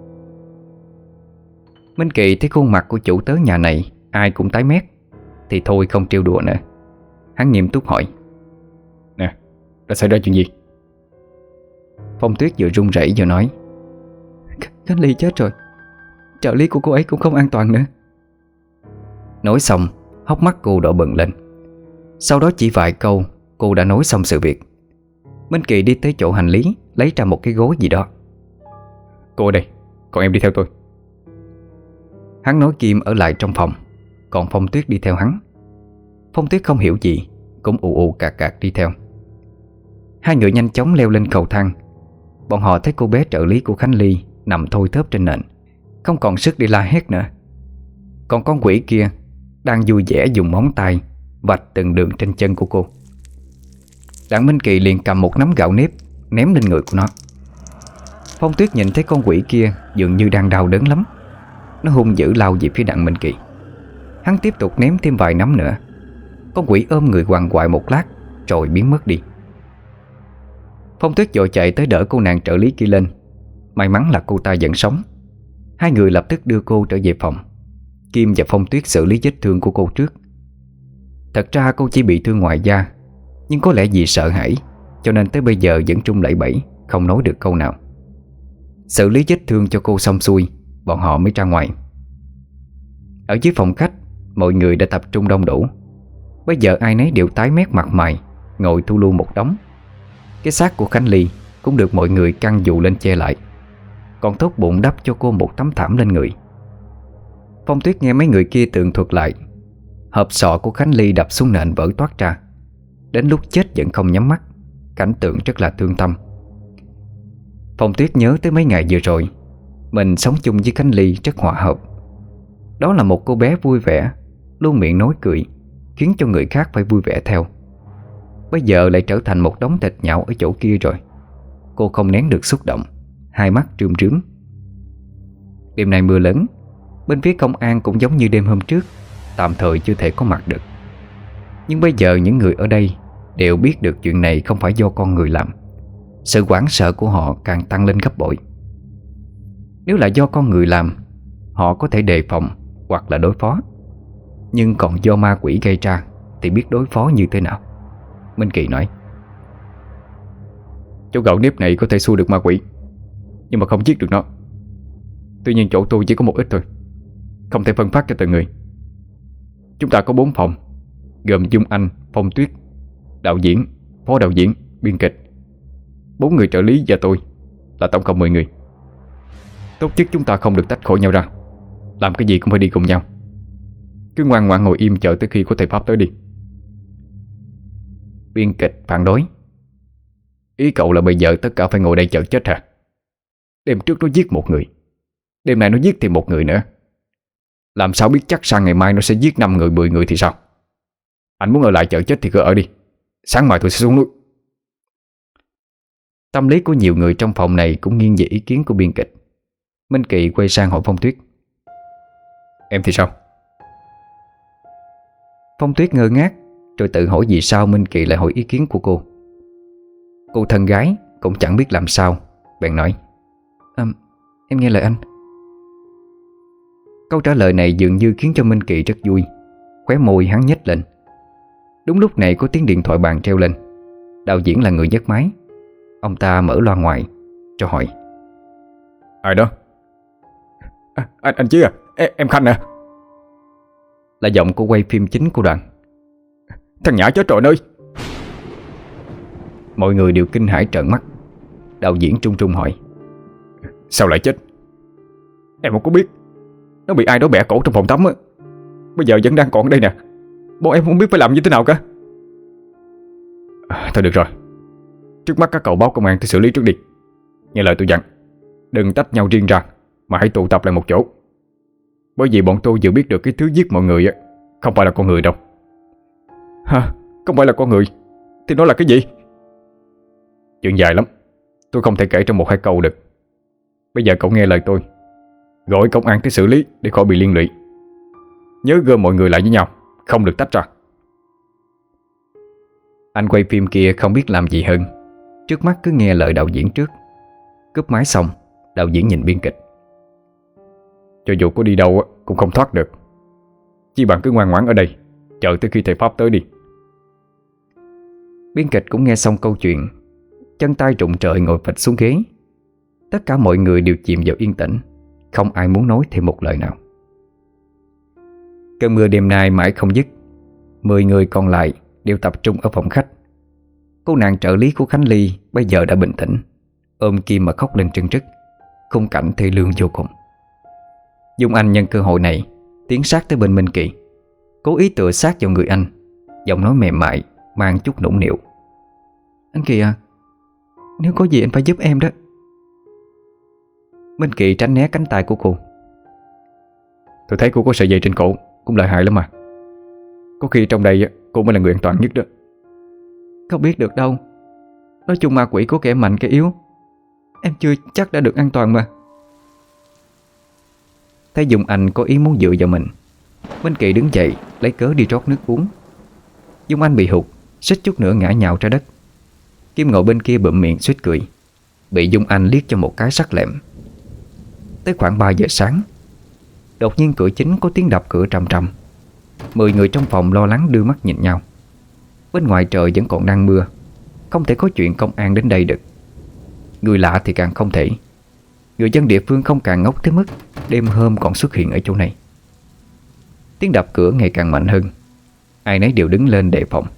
Minh Kỳ thấy khuôn mặt của chủ tớ nhà này ai cũng tái mét thì thôi không trêu đùa nữa. Hắn nghiêm túc hỏi: Nè, đã xảy ra chuyện gì? Phong Tuyết vừa run rẩy vừa nói: Khánh Ly chết rồi. Trợ lý của cô ấy cũng không an toàn nữa. Nói xong, hốc mắt cô đỏ bừng lên. Sau đó chỉ vài câu cô đã nói xong sự việc. Minh Kỳ đi tới chỗ hành lý, lấy ra một cái gối gì đó. Cô ở đây, còn em đi theo tôi. Hắn nói Kim ở lại trong phòng, còn Phong Tuyết đi theo hắn. Phong Tuyết không hiểu gì, cũng ù ù cạc cạc đi theo. Hai người nhanh chóng leo lên cầu thang. Bọn họ thấy cô bé trợ lý của Khánh Ly nằm thôi thớp trên nền, không còn sức đi la hét nữa. Còn con quỷ kia đang vui vẻ dùng móng tay vạch từng đường trên chân của cô. Đặng Minh Kỳ liền cầm một nắm gạo nếp ném lên người của nó. Phong Tuyết nhìn thấy con quỷ kia dường như đang đau đớn lắm. Nó hung dữ lao về phía Đặng Minh Kỳ. Hắn tiếp tục ném thêm vài nắm nữa. Con quỷ ôm người quằn quại một lát rồi biến mất đi. Phong Tuyết vội chạy tới đỡ cô nàng trợ lý kia lên. May mắn là cô ta vẫn sống. Hai người lập tức đưa cô trở về phòng. Kim và Phong Tuyết xử lý vết thương của cô trước. Thật ra cô chỉ bị thương ngoài da, nhưng có lẽ vì sợ hãi cho nên tới bây giờ vẫn trung lẩy bẩy, không nói được câu nào. Xử lý vết thương cho cô xong xuôi, bọn họ mới ra ngoài. Ở dưới phòng khách, mọi người đã tập trung đông đủ. Bây giờ ai nấy đều tái mét mặt mày, ngồi thu lu một đống. Cái xác của Khánh Ly cũng được mọi người căng dù lên che lại, còn tốt bụng đắp cho cô một tấm thảm lên người. Phong Tuyết nghe mấy người kia tường thuật lại. Hộp sọ của Khánh Ly đập xuống nền vỡ toát ra. Đến lúc chết vẫn không nhắm mắt. Cảnh tượng rất là thương tâm. Phong Tuyết nhớ tới mấy ngày vừa rồi mình sống chung với Khánh Ly rất hòa hợp. Đó là một cô bé vui vẻ, luôn miệng nói cười, khiến cho người khác phải vui vẻ theo. Bây giờ lại trở thành một đống thịt nhão ở chỗ kia rồi. Cô không nén được xúc động, hai mắt trươm trướm. Đêm nay mưa lớn. Bên phía công an cũng giống như đêm hôm trước, tạm thời chưa thể có mặt được. Nhưng bây giờ những người ở đây đều biết được chuyện này không phải do con người làm. Sự hoảng sợ của họ càng tăng lên gấp bội. Nếu là do con người làm, họ có thể đề phòng hoặc là đối phó. Nhưng còn do ma quỷ gây ra thì biết đối phó như thế nào. Minh Kỳ nói: Chỗ gạo nếp này có thể xua được ma quỷ, nhưng mà không giết được nó. Tuy nhiên chỗ tôi chỉ có một ít thôi, không thể phân phát cho từng người. Chúng ta có bốn phòng, gồm Dung Anh, Phong Tuyết, đạo diễn, phó đạo diễn, biên kịch, bốn người trợ lý và tôi, là tổng cộng mười người. Tốt nhất chúng ta không được tách khỏi nhau ra, làm cái gì cũng phải đi cùng nhau. Cứ ngoan ngoãn ngồi im chờ tới khi có thầy pháp tới đi. Biên kịch phản đối: Ý cậu là bây giờ tất cả phải ngồi đây chờ chết hả? Đêm trước nó giết một người, đêm nay nó giết thêm một người nữa. Làm sao biết chắc sang ngày mai nó sẽ giết năm người, mười người thì sao? Anh muốn ở lại chờ chết thì cứ ở đi, sáng mai tôi sẽ xuống núi. Tâm lý của nhiều người trong phòng này cũng nghiêng về ý kiến của biên kịch. Minh Kỳ quay sang hỏi Phong Tuyết: Em thì sao? Phong Tuyết ngơ ngác, rồi tự hỏi vì sao Minh Kỳ lại hỏi ý kiến của cô. Cô thân gái cũng chẳng biết làm sao, bèn nói: à, Em nghe lời anh. Câu trả lời này dường như khiến cho Minh Kỳ rất vui. Khóe môi hắn nhếch lên. Đúng lúc này có tiếng điện thoại bàn treo lên. Đạo diễn là người nhấc máy. Ông ta mở loa ngoài cho hỏi: Ai đó? À, anh anh Chí à, em, em Khanh à. Là giọng của quay phim chính của đoàn. Thằng Nhã chết rồi anh ơi. Mọi người đều kinh hãi trợn mắt. Đạo diễn trung trung hỏi: Sao lại chết? Em không có biết. Nó bị ai đó bẻ cổ trong phòng tắm á. Bây giờ vẫn đang còn ở đây nè. Bọn em không biết phải làm như thế nào cả. à, Thôi được rồi, trước mắt các cậu báo công an tới xử lý trước đi. Nghe lời tôi dặn, đừng tách nhau riêng ra, mà hãy tụ tập lại một chỗ. Bởi vì bọn tôi vừa biết được cái thứ giết mọi người á không phải là con người đâu. Hả? Không phải là con người thì nó là cái gì? Chuyện dài lắm, tôi không thể kể trong một hai câu được. Bây giờ cậu nghe lời tôi, gọi công an tới xử lý để khỏi bị liên lụy. Nhớ gom mọi người lại với nhau, không được tách ra. Anh quay phim kia không biết làm gì hơn, trước mắt cứ nghe lời đạo diễn trước. Cúp máy xong, đạo diễn nhìn biên kịch: Cho dù có đi đâu cũng không thoát được. Chi bằng cứ ngoan ngoãn ở đây, chờ tới khi thầy pháp tới đi. Biên kịch cũng nghe xong câu chuyện, chân tay rụng trời ngồi phịch xuống ghế. Tất cả mọi người đều chìm vào yên tĩnh, không ai muốn nói thêm một lời nào. Cơn mưa đêm nay mãi không dứt. Mười người còn lại đều tập trung ở phòng khách. Cô nàng trợ lý của Khánh Ly bây giờ đã bình tĩnh, ôm Kim mà khóc lên trân trức. Khung cảnh thê lương vô cùng. Dung Anh nhân cơ hội này tiến sát tới bên Minh Kỳ, cố ý tựa sát vào người anh, giọng nói mềm mại mang chút nũng nịu. Anh Kỳ à, nếu có gì anh phải giúp em đó. Minh Kỳ tránh né cánh tay của cô. Tôi thấy cô có sợi dây trên cổ cũng lợi hại lắm mà. Có khi trong đây cô mới là người an toàn nhất đó. Không biết được đâu. Nói chung ma quỷ có kẻ mạnh kẻ yếu, em chưa chắc đã được an toàn mà. Thấy Dung Anh có ý muốn dựa vào mình, Minh Kỳ đứng dậy lấy cớ đi rót nước uống. Dung Anh bị hụt, suýt chút nữa ngã nhào ra đất. Kim ngồi bên kia bụm miệng suýt cười, bị Dung Anh liếc cho một cái sắc lẹm. Tới khoảng ba giờ sáng, đột nhiên cửa chính có tiếng đập cửa trầm trầm. Mười người trong phòng lo lắng đưa mắt nhìn nhau. Bên ngoài trời vẫn còn đang mưa, không thể có chuyện công an đến đây được. Người lạ thì càng không thể. Người dân địa phương không càng ngốc tới mức đêm hôm còn xuất hiện ở chỗ này. Tiếng đập cửa ngày càng mạnh hơn. Ai nấy đều đứng lên đề phòng.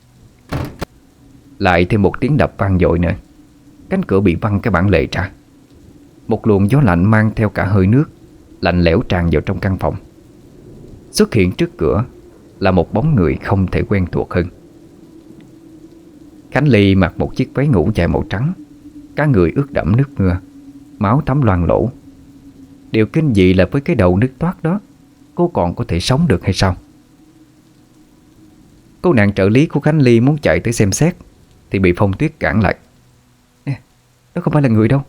Lại thêm một tiếng đập vang dội nữa. Cánh cửa bị văng cái bản lề ra. Một luồng gió lạnh mang theo cả hơi nước lạnh lẽo tràn vào trong căn phòng. Xuất hiện trước cửa là một bóng người không thể quen thuộc hơn. Khánh Ly mặc một chiếc váy ngủ dài màu trắng, cả người ướt đẫm nước mưa, máu thấm loang lỗ. Điều kinh dị là với cái đầu nứt toát đó, cô còn có thể sống được hay sao? Cô nàng trợ lý của Khánh Ly muốn chạy tới xem xét thì bị Phong Tuyết cản lại. Nè, đó không phải là người đâu.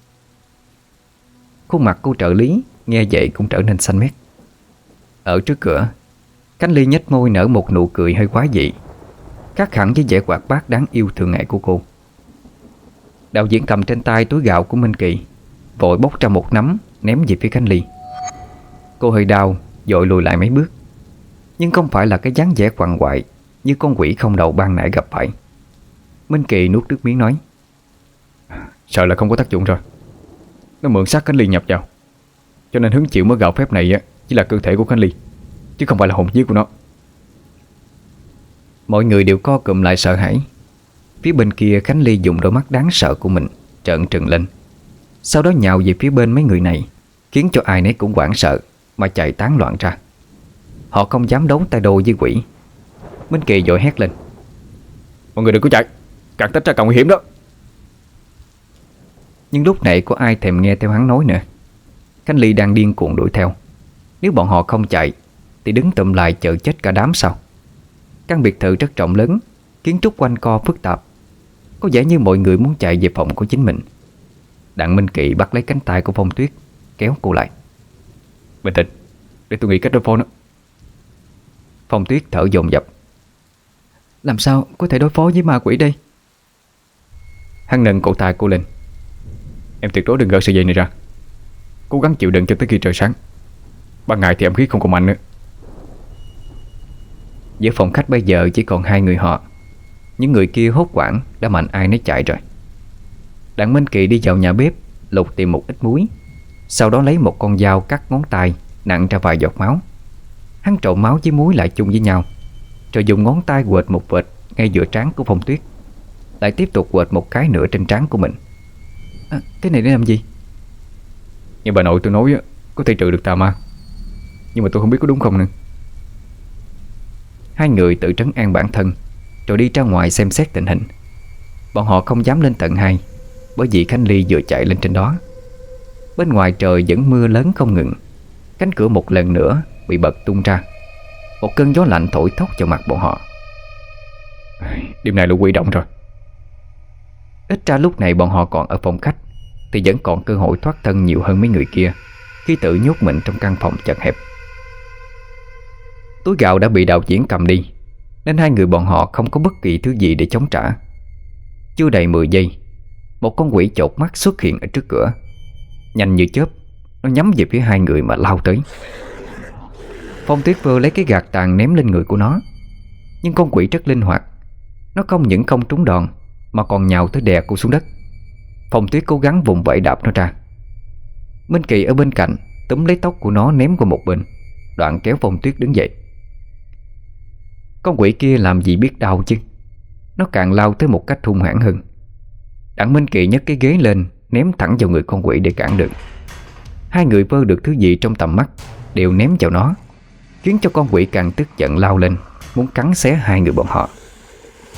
Khuôn mặt cô trợ lý nghe vậy cũng trở nên xanh mét. Ở trước cửa, Khánh Ly nhếch môi nở một nụ cười hơi quái dị, khác hẳn với vẻ hoạt bát đáng yêu thường ngày của cô. Đạo diễn cầm trên tay túi gạo của Minh Kỳ, vội bốc ra một nắm ném về phía Khánh Ly. Cô hơi đau, vội lùi lại mấy bước. Nhưng không phải là cái dáng vẻ quằn quại như con quỷ không đầu ban nãy gặp phải. Minh Kỳ nuốt nước miếng nói: Sợ là không có tác dụng rồi. Nó mượn xác Khánh Ly nhập vào, cho nên hứng chịu mới gạo phép này chỉ là cơ thể của Khánh Ly, chứ không phải là hồn vía của nó. Mọi người đều co cụm lại sợ hãi. Phía bên kia Khánh Ly dùng đôi mắt đáng sợ của mình trợn trừng lên, sau đó nhào về phía bên mấy người này, khiến cho ai nấy cũng hoảng sợ mà chạy tán loạn ra. Họ không dám đấu tay đôi với quỷ. Minh Kỳ vội hét lên: Mọi người đừng có chạy, càng tách ra càng nguy hiểm đó. Nhưng lúc này có ai thèm nghe theo hắn nói nữa. Khánh Ly đang điên cuồng đuổi theo. Nếu bọn họ không chạy thì đứng tụm lại chờ chết cả đám sao? Căn biệt thự rất rộng lớn, kiến trúc quanh co phức tạp. Có vẻ như mọi người muốn chạy về phòng của chính mình. Đặng Minh Kỳ bắt lấy cánh tay của Phong Tuyết, kéo cô lại. Bình tĩnh, để tôi nghĩ cách đối phó nó. Phong Tuyết thở dồn dập. Làm sao có thể đối phó với ma quỷ đây? Hắn nâng cổ tay cô lên. Em tuyệt đối đừng gỡ sợi dây này ra. Cố gắng chịu đựng cho tới khi trời sáng. Ban ngày thì âm khí không còn mạnh nữa. Giữa phòng khách bây giờ chỉ còn hai người họ. Những người kia hốt hoảng đã mạnh ai nấy chạy rồi. Đặng Minh Kỳ đi vào nhà bếp, lục tìm một ít muối, sau đó lấy một con dao cắt ngón tay nặng ra vài giọt máu. Hắn trộn máu với muối lại chung với nhau, rồi dùng ngón tay quệt một vệt ngay giữa trán của Phong Tuyết, lại tiếp tục quệt một cái nữa trên trán của mình. À, cái này để làm gì? Như bà nội tôi nói có thể trừ được tà ma, nhưng mà tôi không biết có đúng không nữa. Hai người tự trấn an bản thân, rồi đi ra ngoài xem xét tình hình. Bọn họ không dám lên tầng hai, bởi vì Khánh Ly vừa chạy lên trên đó. Bên ngoài trời vẫn mưa lớn không ngừng. Cánh cửa một lần nữa bị bật tung ra. Một cơn gió lạnh thổi thốc vào mặt bọn họ. Đêm nay lũ quỷ động rồi. Ít ra lúc này bọn họ còn ở phòng khách thì vẫn còn cơ hội thoát thân nhiều hơn mấy người kia khi tự nhốt mình trong căn phòng chật hẹp. Túi gạo đã bị đạo diễn cầm đi, nên hai người bọn họ không có bất kỳ thứ gì để chống trả. Chưa đầy mười giây, một con quỷ chột mắt xuất hiện ở trước cửa. Nhanh như chớp, nó nhắm về phía hai người mà lao tới. Phong Tuyết vừa lấy cái gạt tàn ném lên người của nó, nhưng con quỷ rất linh hoạt. Nó không những không trúng đòn mà còn nhào tới đè cô xuống đất. Phong Tuyết cố gắng vùng vẫy đạp nó ra. Minh Kỳ ở bên cạnh túm lấy tóc của nó ném qua một bên, đoạn kéo Phong Tuyết đứng dậy. Con quỷ kia làm gì biết đau chứ. Nó càng lao tới một cách hung hãn hơn. Đặng Minh Kỳ nhấc cái ghế lên, ném thẳng vào người con quỷ để cản đường. Hai người vơ được thứ gì trong tầm mắt đều ném vào nó, khiến cho con quỷ càng tức giận lao lên, muốn cắn xé hai người bọn họ.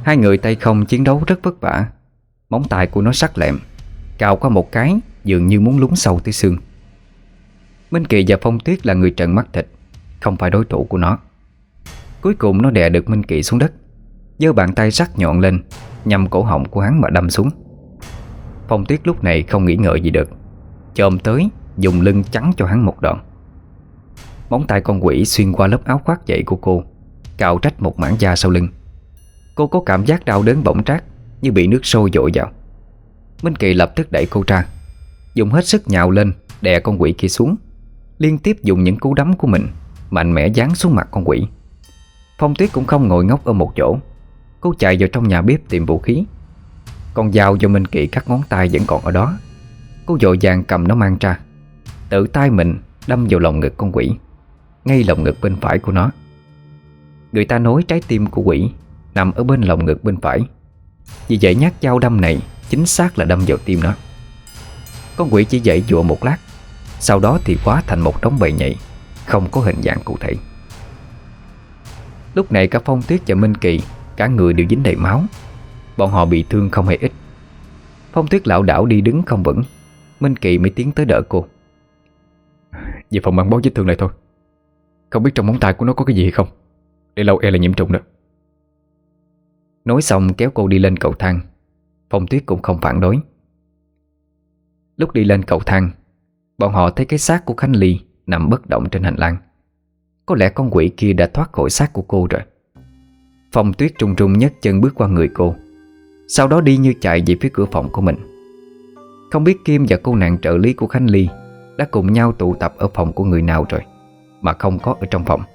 Hai người tay không chiến đấu rất vất vả. Móng tay của nó sắc lẹm, cào qua một cái dường như muốn lún sâu tới xương. Minh Kỳ và Phong Tuyết là người trần mắt thịt, không phải đối thủ của nó. Cuối cùng nó đè được Minh Kỳ xuống đất, giơ bàn tay sắc nhọn lên, nhằm cổ họng của hắn mà đâm xuống. Phong Tuyết lúc này không nghĩ ngợi gì được, chồm tới dùng lưng chắn cho hắn một đòn. Móng tay con quỷ xuyên qua lớp áo khoác dậy của cô, cào rách một mảng da sau lưng. Cô có cảm giác đau đớn bỏng rát, như bị nước sôi dội vào. Minh Kỳ lập tức đẩy cô ra, dùng hết sức nhào lên đè con quỷ kia xuống, liên tiếp dùng những cú đấm của mình mạnh mẽ giáng xuống mặt con quỷ. Phong Tuyết cũng không ngồi ngốc ở một chỗ. Cô chạy vào trong nhà bếp tìm vũ khí. Con dao do Minh Kỳ cắt ngón tay vẫn còn ở đó. Cô vội vàng cầm nó mang ra, tự tay mình đâm vào lồng ngực con quỷ, ngay lồng ngực bên phải của nó. Người ta nói trái tim của quỷ nằm ở bên lồng ngực bên phải, vì vậy nhát dao đâm này chính xác là đâm vào tim nó. Con quỷ chỉ dãy dụa một lát, sau đó thì hóa thành một đống bầy nhầy, không có hình dạng cụ thể. Lúc này cả Phong Tuyết và Minh Kỳ cả người đều dính đầy máu. Bọn họ bị thương không hề ít. Phong Tuyết lảo đảo đi đứng không vững. Minh Kỳ mới tiến tới đỡ cô. Về phòng băng bó vết thương này thôi. Không biết trong móng tay của nó có cái gì hay không, để lâu e là nhiễm trùng đó. Nói xong kéo cô đi lên cầu thang. Phong Tuyết cũng không phản đối. Lúc đi lên cầu thang, bọn họ thấy cái xác của Khánh Ly nằm bất động trên hành lang. Có lẽ con quỷ kia đã thoát khỏi xác của cô rồi. Phong Tuyết trung trung nhấc chân bước qua người cô, sau đó đi như chạy về phía cửa phòng của mình. Không biết Kim và cô nàng trợ lý của Khánh Ly đã cùng nhau tụ tập ở phòng của người nào rồi, mà không có ở trong phòng.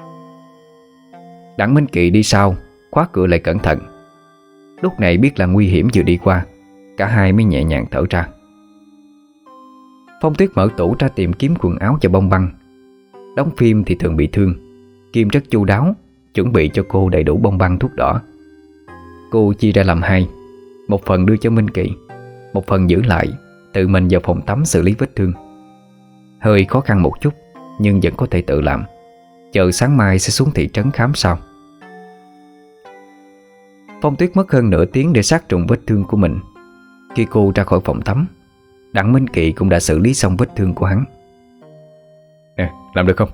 Đặng Minh Kỳ đi sau, khóa cửa lại cẩn thận. Lúc này biết là nguy hiểm vừa đi qua, cả hai mới nhẹ nhàng thở ra. Phong Tuyết mở tủ ra tìm kiếm quần áo cho bông băng. Đóng phim thì thường bị thương, Kim rất chu đáo chuẩn bị cho cô đầy đủ bông băng thuốc đỏ. Cô chia ra làm hai, một phần đưa cho Minh Kỳ, một phần giữ lại tự mình vào phòng tắm xử lý vết thương. Hơi khó khăn một chút, nhưng vẫn có thể tự làm. Chờ sáng mai sẽ xuống thị trấn khám sau. Phong Tuyết mất hơn nửa tiếng để sát trùng vết thương của mình. Khi cô ra khỏi phòng tắm, Đặng Minh Kỳ cũng đã xử lý xong vết thương của hắn. Nè, làm được không?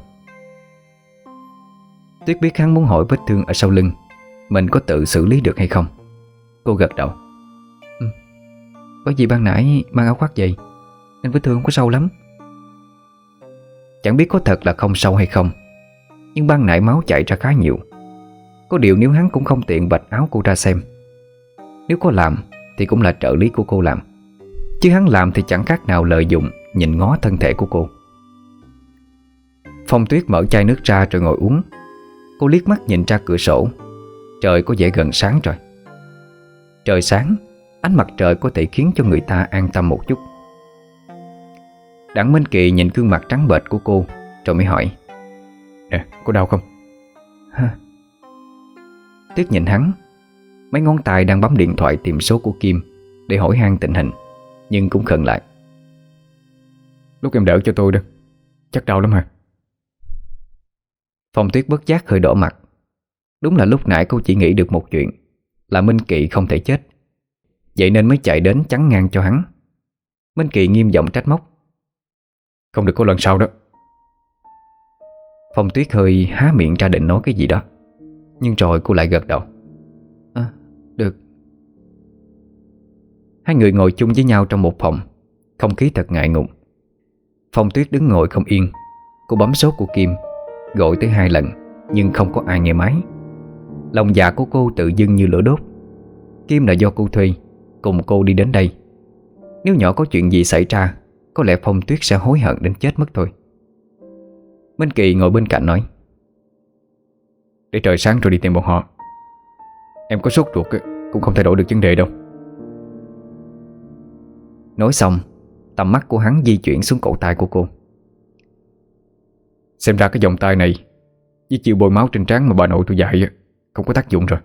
Tuyết biết hắn muốn hỏi vết thương ở sau lưng mình có tự xử lý được hay không. Cô gật đầu. Ừ. Bởi vì ban nãy mang áo khoác vậy nên vết thương không có sâu lắm. Chẳng biết có thật là không sâu hay không, nhưng ban nãy máu chảy ra khá nhiều. Có điều nếu hắn cũng không tiện vạch áo cô ra xem. Nếu có làm thì cũng là trợ lý của cô làm, chứ hắn làm thì chẳng khác nào lợi dụng nhìn ngó thân thể của cô. Phong Tuyết mở chai nước ra rồi ngồi uống. Cô liếc mắt nhìn ra cửa sổ. Trời có vẻ gần sáng rồi. Trời sáng, ánh mặt trời có thể khiến cho người ta an tâm một chút. Đặng Minh Kỳ nhìn gương mặt trắng bệch của cô rồi mới hỏi. Nè, có đau không? Hả? Tuyết nhìn hắn. Mấy ngón tay đang bấm điện thoại tìm số của Kim để hỏi han tình hình, nhưng cũng khựng lại. Lúc em đỡ cho tôi đó, chắc đau lắm hả? Phong Tuyết bất giác hơi đỏ mặt. Đúng là lúc nãy cô chỉ nghĩ được một chuyện, là Minh Kỳ không thể chết, vậy nên mới chạy đến chắn ngang cho hắn. Minh Kỳ nghiêm giọng trách móc. Không được có lần sau đó. Phong Tuyết hơi há miệng ra định nói cái gì đó, nhưng rồi cô lại gật đầu. À, được. Hai người ngồi chung với nhau trong một phòng. Không khí thật ngại ngùng. Phong Tuyết đứng ngồi không yên. Cô bấm số của Kim, gọi tới hai lần nhưng không có ai nghe máy. Lòng dạ của cô tự dưng như lửa đốt. Kim là do cô thuê, cùng cô đi đến đây. Nếu nhỏ có chuyện gì xảy ra, có lẽ Phong Tuyết sẽ hối hận đến chết mất thôi. Minh Kỳ ngồi bên cạnh nói. Để trời sáng rồi đi tìm bọn họ. Em có sốt ruột cũng không thay đổi được vấn đề đâu. Nói xong, tầm mắt của hắn di chuyển xuống cổ tay của cô. Xem ra cái vòng tay này với chiều bôi máu trên trán mà bà nội tôi dạy không có tác dụng rồi.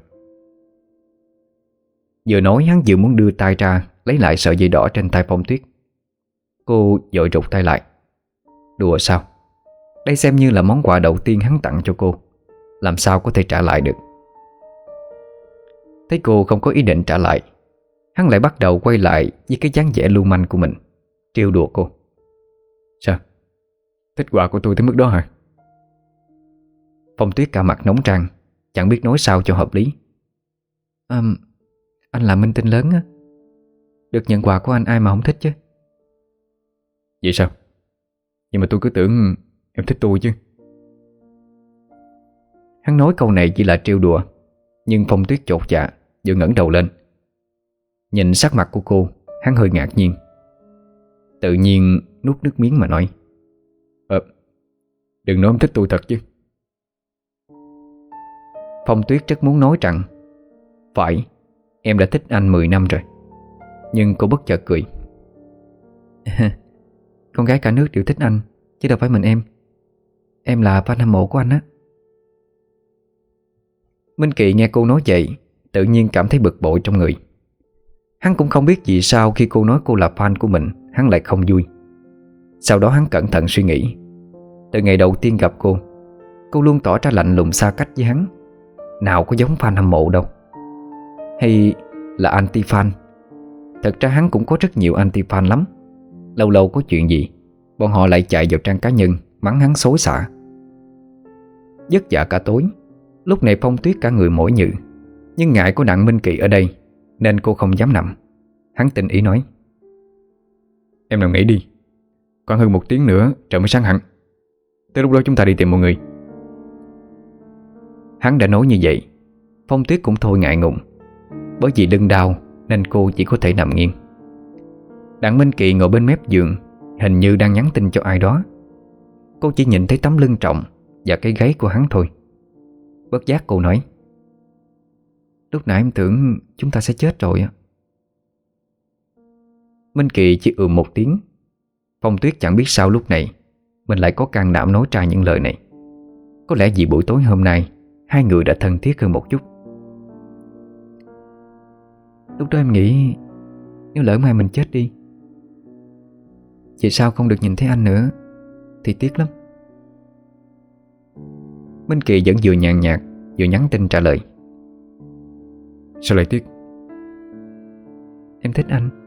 Vừa nói hắn vừa muốn đưa tay ra lấy lại sợi dây đỏ trên tay Phong Tuyết. Cô vội rụt tay lại. Đùa sao? Đây xem như là món quà đầu tiên hắn tặng cho cô, làm sao có thể trả lại được. Thấy cô không có ý định trả lại, hắn lại bắt đầu quay lại với cái dáng vẻ lưu manh của mình, trêu đùa cô. Sao? Thích quà của tôi tới mức đó hả? Phong Tuyết cả mặt nóng tràn, chẳng biết nói sao cho hợp lý. à, Anh là minh tinh lớn á, được nhận quà của anh ai mà không thích chứ. Vậy sao? Nhưng mà tôi cứ tưởng em thích tôi chứ. Hắn nói câu này chỉ là trêu đùa, nhưng Phong Tuyết chột dạ, vừa ngẩng đầu lên. Nhìn sắc mặt của cô, hắn hơi ngạc nhiên. Tự nhiên nuốt nước miếng mà nói: Ờ, đừng nói em thích tôi thật chứ. Phong Tuyết rất muốn nói rằng phải, em đã thích anh mười năm rồi. Nhưng cô bất chợt cười. Con gái cả nước đều thích anh, chứ đâu phải mình em. Em là fan hâm mộ của anh á. Minh Kỳ nghe cô nói vậy, tự nhiên cảm thấy bực bội trong người. Hắn cũng không biết vì sao khi cô nói cô là fan của mình, hắn lại không vui. Sau đó hắn cẩn thận suy nghĩ. Từ ngày đầu tiên gặp cô, cô luôn tỏ ra lạnh lùng xa cách với hắn. Nào có giống fan hâm mộ đâu. Hay là anti-fan? Thật ra hắn cũng có rất nhiều anti-fan lắm. Lâu lâu có chuyện gì, bọn họ lại chạy vào trang cá nhân mắng hắn xối xả. Giấc dạ cả tối, lúc này Phong Tuyết cả người mỏi nhừ, nhưng ngại có Đặng Minh Kỳ ở đây nên cô không dám nằm. Hắn tình ý nói: Em nằm nghỉ đi, còn hơn một tiếng nữa trời mới sáng hẳn. Tới lúc đó chúng ta đi tìm mọi người. Hắn đã nói như vậy, Phong Tuyết cũng thôi ngại ngùng. Bởi vì lưng đau nên cô chỉ có thể nằm nghiêng. Đặng Minh Kỳ ngồi bên mép giường, hình như đang nhắn tin cho ai đó. Cô chỉ nhìn thấy tấm lưng trọng và cái gáy của hắn thôi. Bất giác cô nói: Lúc nãy em tưởng chúng ta sẽ chết rồi á. Minh Kỳ chỉ ừm một tiếng. Phong Tuyết chẳng biết sao lúc này mình lại có can đảm nói ra những lời này. Có lẽ vì buổi tối hôm nay hai người đã thân thiết hơn một chút. Lúc đó em nghĩ nếu lỡ mai mình chết đi, vậy sao không được nhìn thấy anh nữa thì tiếc lắm. Minh Kỳ vẫn vừa nhàn nhạt vừa nhắn tin trả lời: Sao lại tiếc? Em thích anh.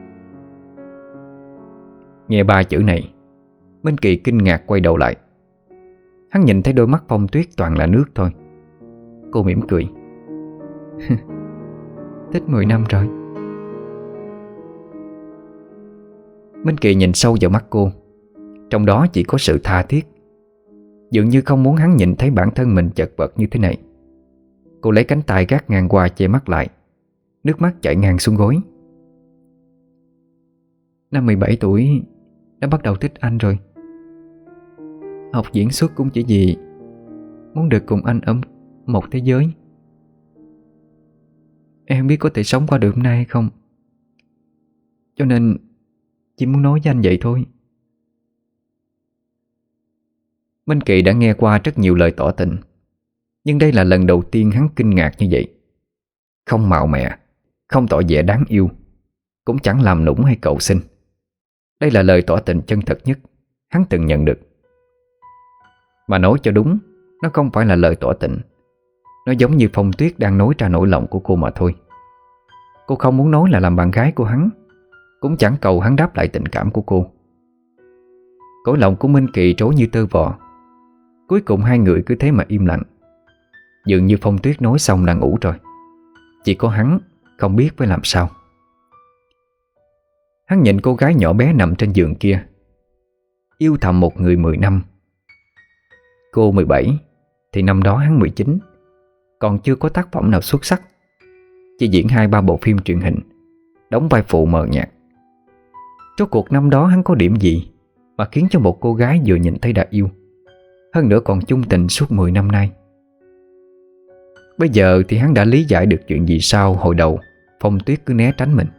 Nghe ba chữ này, Minh Kỳ kinh ngạc quay đầu lại. Hắn nhìn thấy đôi mắt Phong Tuyết toàn là nước thôi. Cô mỉm cười. Thích mười năm rồi. Minh Kỳ nhìn sâu vào mắt cô, trong đó chỉ có sự tha thiết. Dường như không muốn hắn nhìn thấy bản thân mình chật vật như thế này. Cô lấy cánh tay gác ngang qua che mắt lại, nước mắt chảy ngang xuống gối. Năm mười bảy tuổi đã bắt đầu thích anh rồi. Học diễn xuất cũng chỉ vì muốn được cùng anh ở một thế giới. Em không biết có thể sống qua được hôm nay hay không, cho nên chỉ muốn nói với anh vậy thôi. Minh Kỳ đã nghe qua rất nhiều lời tỏ tình, nhưng đây là lần đầu tiên hắn kinh ngạc như vậy. Không mạo mẹ, không tỏ vẻ đáng yêu, cũng chẳng làm nũng hay cầu xin. Đây là lời tỏ tình chân thật nhất hắn từng nhận được. Mà nói cho đúng, nó không phải là lời tỏ tình. Nó giống như Phong Tuyết đang nói ra nỗi lòng của cô mà thôi. Cô không muốn nói là làm bạn gái của hắn, cũng chẳng cầu hắn đáp lại tình cảm của cô. Cõi lòng của Minh Kỳ trối như tơ vò. Cuối cùng hai người cứ thế mà im lặng. Dường như Phong Tuyết nói xong là ngủ rồi. Chỉ có hắn không biết phải làm sao. Hắn nhìn cô gái nhỏ bé nằm trên giường kia, yêu thầm một người mười năm. Cô mười bảy thì năm đó hắn mười chín, còn chưa có tác phẩm nào xuất sắc, chỉ diễn hai ba bộ phim truyền hình, đóng vai phụ mờ nhạt. Rốt cuộc năm đó hắn có điểm gì mà khiến cho một cô gái vừa nhìn thấy đã yêu, hơn nữa còn chung tình suốt mười năm nay? Bây giờ thì hắn đã lý giải được chuyện gì sao hồi đầu Phong Tuyết cứ né tránh mình.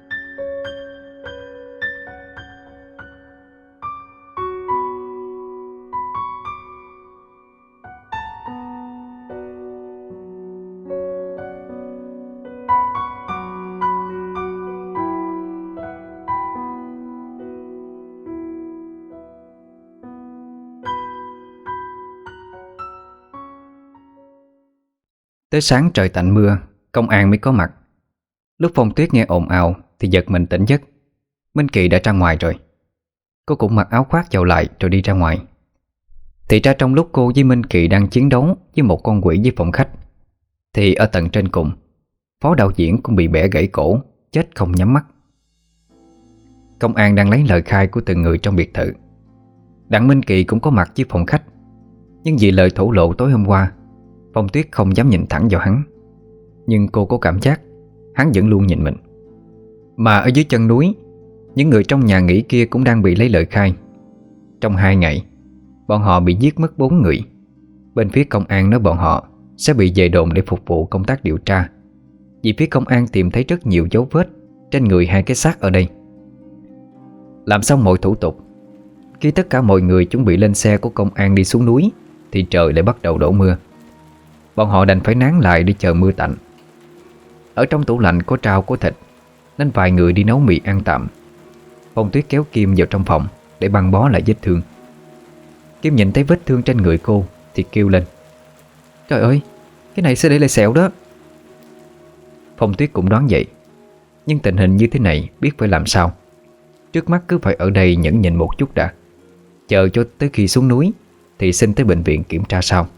Tới sáng trời tạnh mưa, Công an mới có mặt. Lúc Phong Tuyết nghe ồn ào thì giật mình tỉnh giấc. Minh Kỳ đã ra ngoài rồi. Cô cũng mặc áo khoác vào lại rồi đi ra ngoài. Thì ra trong lúc cô với Minh Kỳ đang chiến đấu với một con quỷ dưới phòng khách, thì ở tầng trên cùng, phó đạo diễn cũng bị bẻ gãy cổ, chết không nhắm mắt. Công an đang lấy lời khai của từng người trong biệt thự. Đặng Minh Kỳ cũng có mặt dưới phòng khách, nhưng vì lời thổ lộ tối hôm qua, Phong Tuyết không dám nhìn thẳng vào hắn. Nhưng cô có cảm giác hắn vẫn luôn nhìn mình. Mà ở dưới chân núi, những người trong nhà nghỉ kia cũng đang bị lấy lời khai. Trong hai ngày, bọn họ bị giết mất bốn người. Bên phía công an nói bọn họ sẽ bị về đồn để phục vụ công tác điều tra, vì phía công an tìm thấy rất nhiều dấu vết trên người hai cái xác ở đây. Làm xong mọi thủ tục, khi tất cả mọi người chuẩn bị lên xe của công an đi xuống núi, thì trời lại bắt đầu đổ mưa. Bọn họ đành phải nán lại để chờ mưa tạnh. Ở trong tủ lạnh có trao có thịt, nên vài người đi nấu mì ăn tạm. Phong Tuyết kéo Kim vào trong phòng để băng bó lại vết thương. Kim nhìn thấy vết thương trên người cô thì kêu lên: "Trời ơi, cái này sẽ để lại sẹo đó." Phong Tuyết cũng đoán vậy, nhưng tình hình như thế này biết phải làm sao. Trước mắt cứ phải ở đây nhẫn nhịn một chút đã, chờ cho tới khi xuống núi thì xin tới bệnh viện kiểm tra sau.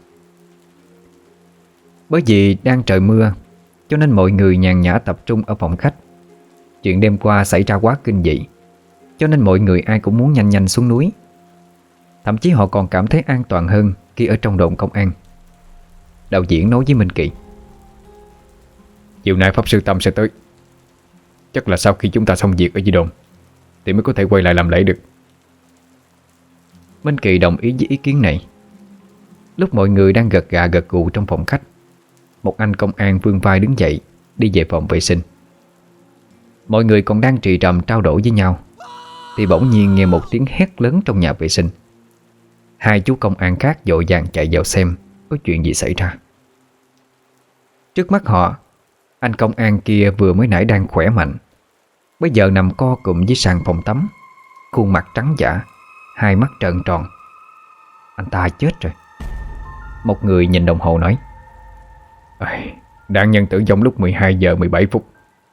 Bởi vì đang trời mưa, cho nên mọi người nhàn nhã tập trung ở phòng khách. Chuyện đêm qua xảy ra quá kinh dị, cho nên mọi người ai cũng muốn nhanh nhanh xuống núi. Thậm chí họ còn cảm thấy an toàn hơn khi ở trong đồn công an. Đạo diễn nói với Minh Kỳ: "Chiều nay Pháp Sư Tâm sẽ tới. Chắc là sau khi chúng ta xong việc ở dưới đồn thì mới có thể quay lại làm lễ được." Minh Kỳ đồng ý với ý kiến này. Lúc mọi người đang gật gà gật gù trong phòng khách, một anh công an vươn vai đứng dậy đi về phòng vệ sinh. Mọi người còn đang trì trầm trao đổi với nhau thì bỗng nhiên nghe một tiếng hét lớn trong nhà vệ sinh. Hai chú công an khác vội vàng chạy vào xem có chuyện gì xảy ra. Trước mắt họ, anh công an kia vừa mới nãy đang khỏe mạnh, bây giờ nằm co cụm dưới sàn phòng tắm, khuôn mặt trắng dã, hai mắt trợn tròn. Anh ta chết rồi. Một người nhìn đồng hồ nói: "Nạn nhân tử vong lúc mười hai giờ mười bảy phút.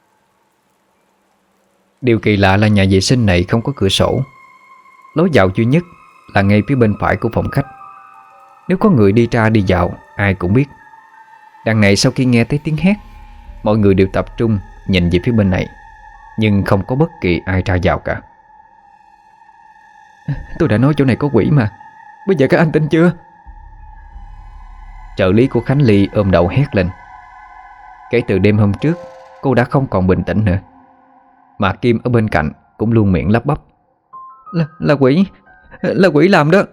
Điều kỳ lạ là nhà vệ sinh này không có cửa sổ. Lối vào duy nhất là ngay phía bên phải của phòng khách. Nếu có người đi ra đi vào, ai cũng biết. Đằng này sau khi nghe thấy tiếng hét, mọi người đều tập trung nhìn về phía bên này, nhưng không có bất kỳ ai ra vào cả. "Tôi đã nói chỗ này có quỷ mà, bây giờ các anh tin chưa?" Trợ lý của Khánh Ly ôm đầu hét lên. Kể từ đêm hôm trước, cô đã không còn bình tĩnh nữa. Mà Kim ở bên cạnh cũng luôn miệng lắp bắp: Là, là quỷ, là quỷ làm đó.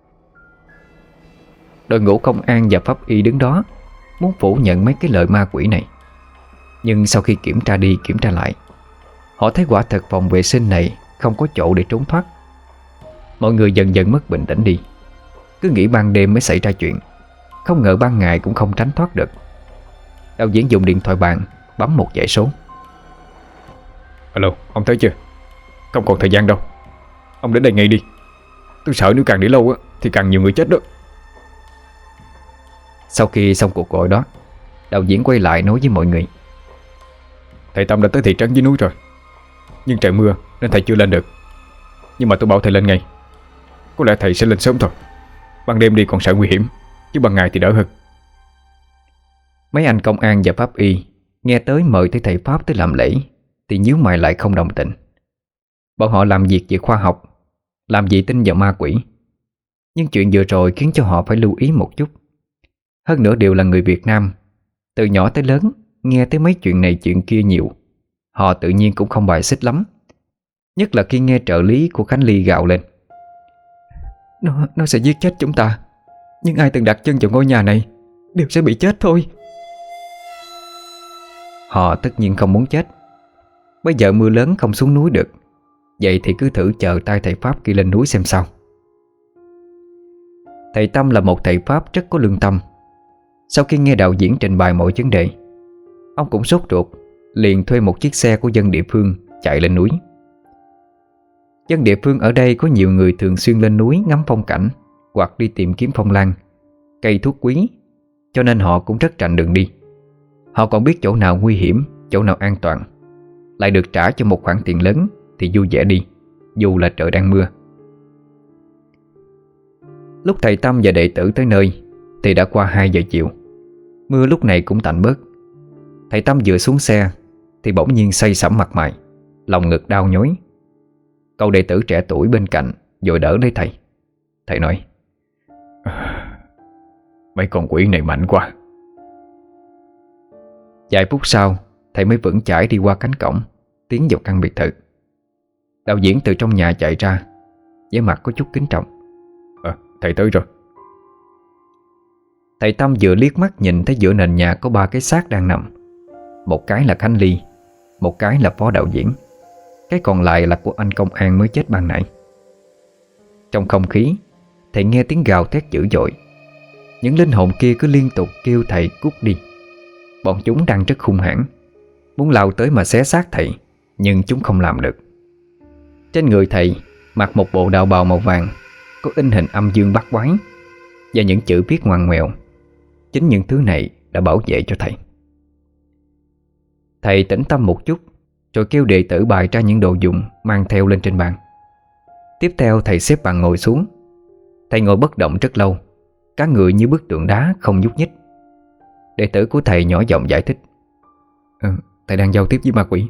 Đội ngũ công an và pháp y đứng đó muốn phủ nhận mấy cái lời ma quỷ này. Nhưng sau khi kiểm tra đi kiểm tra lại, họ thấy quả thật phòng vệ sinh này không có chỗ để trốn thoát. Mọi người dần dần mất bình tĩnh đi, cứ nghĩ ban đêm mới xảy ra chuyện, không ngờ ban ngày cũng không tránh thoát được. Đạo diễn dùng điện thoại bàn bấm một dãy số. "Alo, ông tới chưa? Không còn thời gian đâu. Ông đến đây ngay đi. Tôi sợ nếu càng để lâu á thì càng nhiều người chết đó." Sau khi xong cuộc gọi đó, đạo diễn quay lại nói với mọi người: "Thầy Tâm đã tới thị trấn dưới núi rồi, nhưng trời mưa nên thầy chưa lên được. Nhưng mà tôi bảo thầy lên ngay. Có lẽ thầy sẽ lên sớm thôi. Ban đêm đi còn sợ nguy hiểm, chứ ban ngày thì đỡ hơn." Mấy anh công an và pháp y nghe tới mời tới thầy Pháp tới làm lễ thì nhíu mày lại không đồng tình. Bọn họ làm việc về khoa học, làm gì tin vào ma quỷ. Nhưng chuyện vừa rồi khiến cho họ phải lưu ý một chút. Hơn nữa đều là người Việt Nam, từ nhỏ tới lớn nghe tới mấy chuyện này chuyện kia nhiều, họ tự nhiên cũng không bài xích lắm. Nhất là khi nghe trợ lý của Khánh Ly gào lên: Nó, nó sẽ giết chết chúng ta, nhưng ai từng đặt chân vào ngôi nhà này đều sẽ bị chết thôi. Họ tất nhiên không muốn chết. Bây giờ mưa lớn không xuống núi được, vậy thì cứ thử chờ tay thầy Pháp kia lên núi xem sao. Thầy Tâm là một thầy Pháp rất có lương tâm. Sau khi nghe đạo diễn trình bày mọi vấn đề, ông cũng sốt ruột, liền thuê một chiếc xe của dân địa phương chạy lên núi. Dân địa phương ở đây có nhiều người thường xuyên lên núi ngắm phong cảnh hoặc đi tìm kiếm phong lan, cây thuốc quý, cho nên họ cũng rất rành đường đi. Họ còn biết chỗ nào nguy hiểm, chỗ nào an toàn, lại được trả cho một khoản tiền lớn thì vui vẻ đi, dù là trời đang mưa. Lúc thầy Tâm và đệ tử tới nơi thì đã qua hai giờ chiều. Mưa lúc này cũng tạnh bớt. Thầy Tâm vừa xuống xe thì bỗng nhiên say sẩm mặt mày, lòng ngực đau nhói. Cậu đệ tử trẻ tuổi bên cạnh vội đỡ lấy thầy. Thầy nói: Mấy con quỷ này mạnh quá. Vài phút sau, thầy mới vững chãi đi qua cánh cổng, tiến vào căn biệt thự. Đạo diễn từ trong nhà chạy ra, vẻ mặt có chút kính trọng. à, Thầy tới rồi. Thầy Tâm vừa liếc mắt nhìn thấy giữa nền nhà có ba cái xác đang nằm. Một cái là Khánh Ly, một cái là phó đạo diễn, cái còn lại là của anh công an mới chết ban nãy. Trong không khí, thầy nghe tiếng gào thét dữ dội. Những linh hồn kia cứ liên tục kêu thầy cút đi. Bọn chúng đang rất hung hãn, muốn lao tới mà xé xác thầy, nhưng chúng không làm được. Trên người thầy mặc một bộ đạo bào màu vàng, có in hình âm dương bắt quái và những chữ viết ngoằn ngoèo. Chính những thứ này đã bảo vệ cho thầy. Thầy tĩnh tâm một chút, rồi kêu đệ tử bày ra những đồ dùng mang theo lên trên bàn. Tiếp theo thầy xếp bàn ngồi xuống. Thầy ngồi bất động rất lâu, cả người như bức tượng đá không nhúc nhích. Đệ tử của thầy nhỏ giọng giải thích: ừ, Thầy đang giao tiếp với ma quỷ.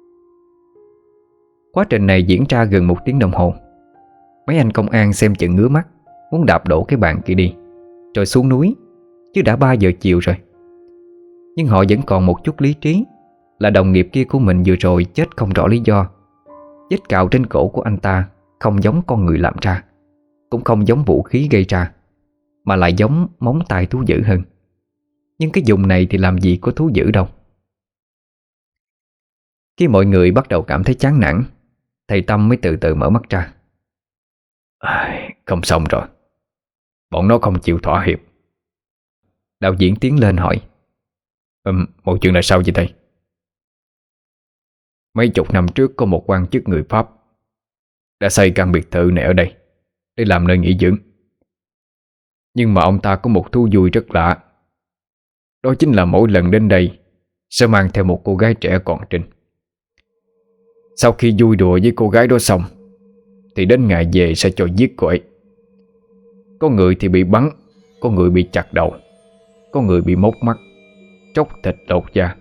Quá trình này diễn ra gần một tiếng đồng hồ. Mấy anh công an xem chừng ngứa mắt, muốn đạp đổ cái bàn kia đi rồi xuống núi, chứ đã ba giờ chiều rồi. Nhưng họ vẫn còn một chút lý trí, là đồng nghiệp kia của mình vừa rồi chết không rõ lý do. Vết cào trên cổ của anh ta không giống con người làm ra, cũng không giống vũ khí gây ra, mà lại giống móng tay thú dữ hơn. Nhưng cái vùng này thì làm gì có thú dữ đâu. Khi mọi người bắt đầu cảm thấy chán nản, thầy Tâm mới từ từ mở mắt ra. à, Không xong rồi. Bọn nó không chịu thỏa hiệp. Đạo diễn tiến lên hỏi: um, Mọi chuyện là sao vậy thầy? Mấy chục năm trước có một quan chức người Pháp đã xây căn biệt thự này ở đây để làm nơi nghỉ dưỡng. Nhưng mà ông ta có một thú vui rất lạ. Đó chính là mỗi lần đến đây sẽ mang theo một cô gái trẻ còn trinh. Sau khi vui đùa với cô gái đó xong thì đến ngày về sẽ cho giết cô ấy. Có người thì bị bắn, có người bị chặt đầu, có người bị móc mắt, tróc thịt lột da.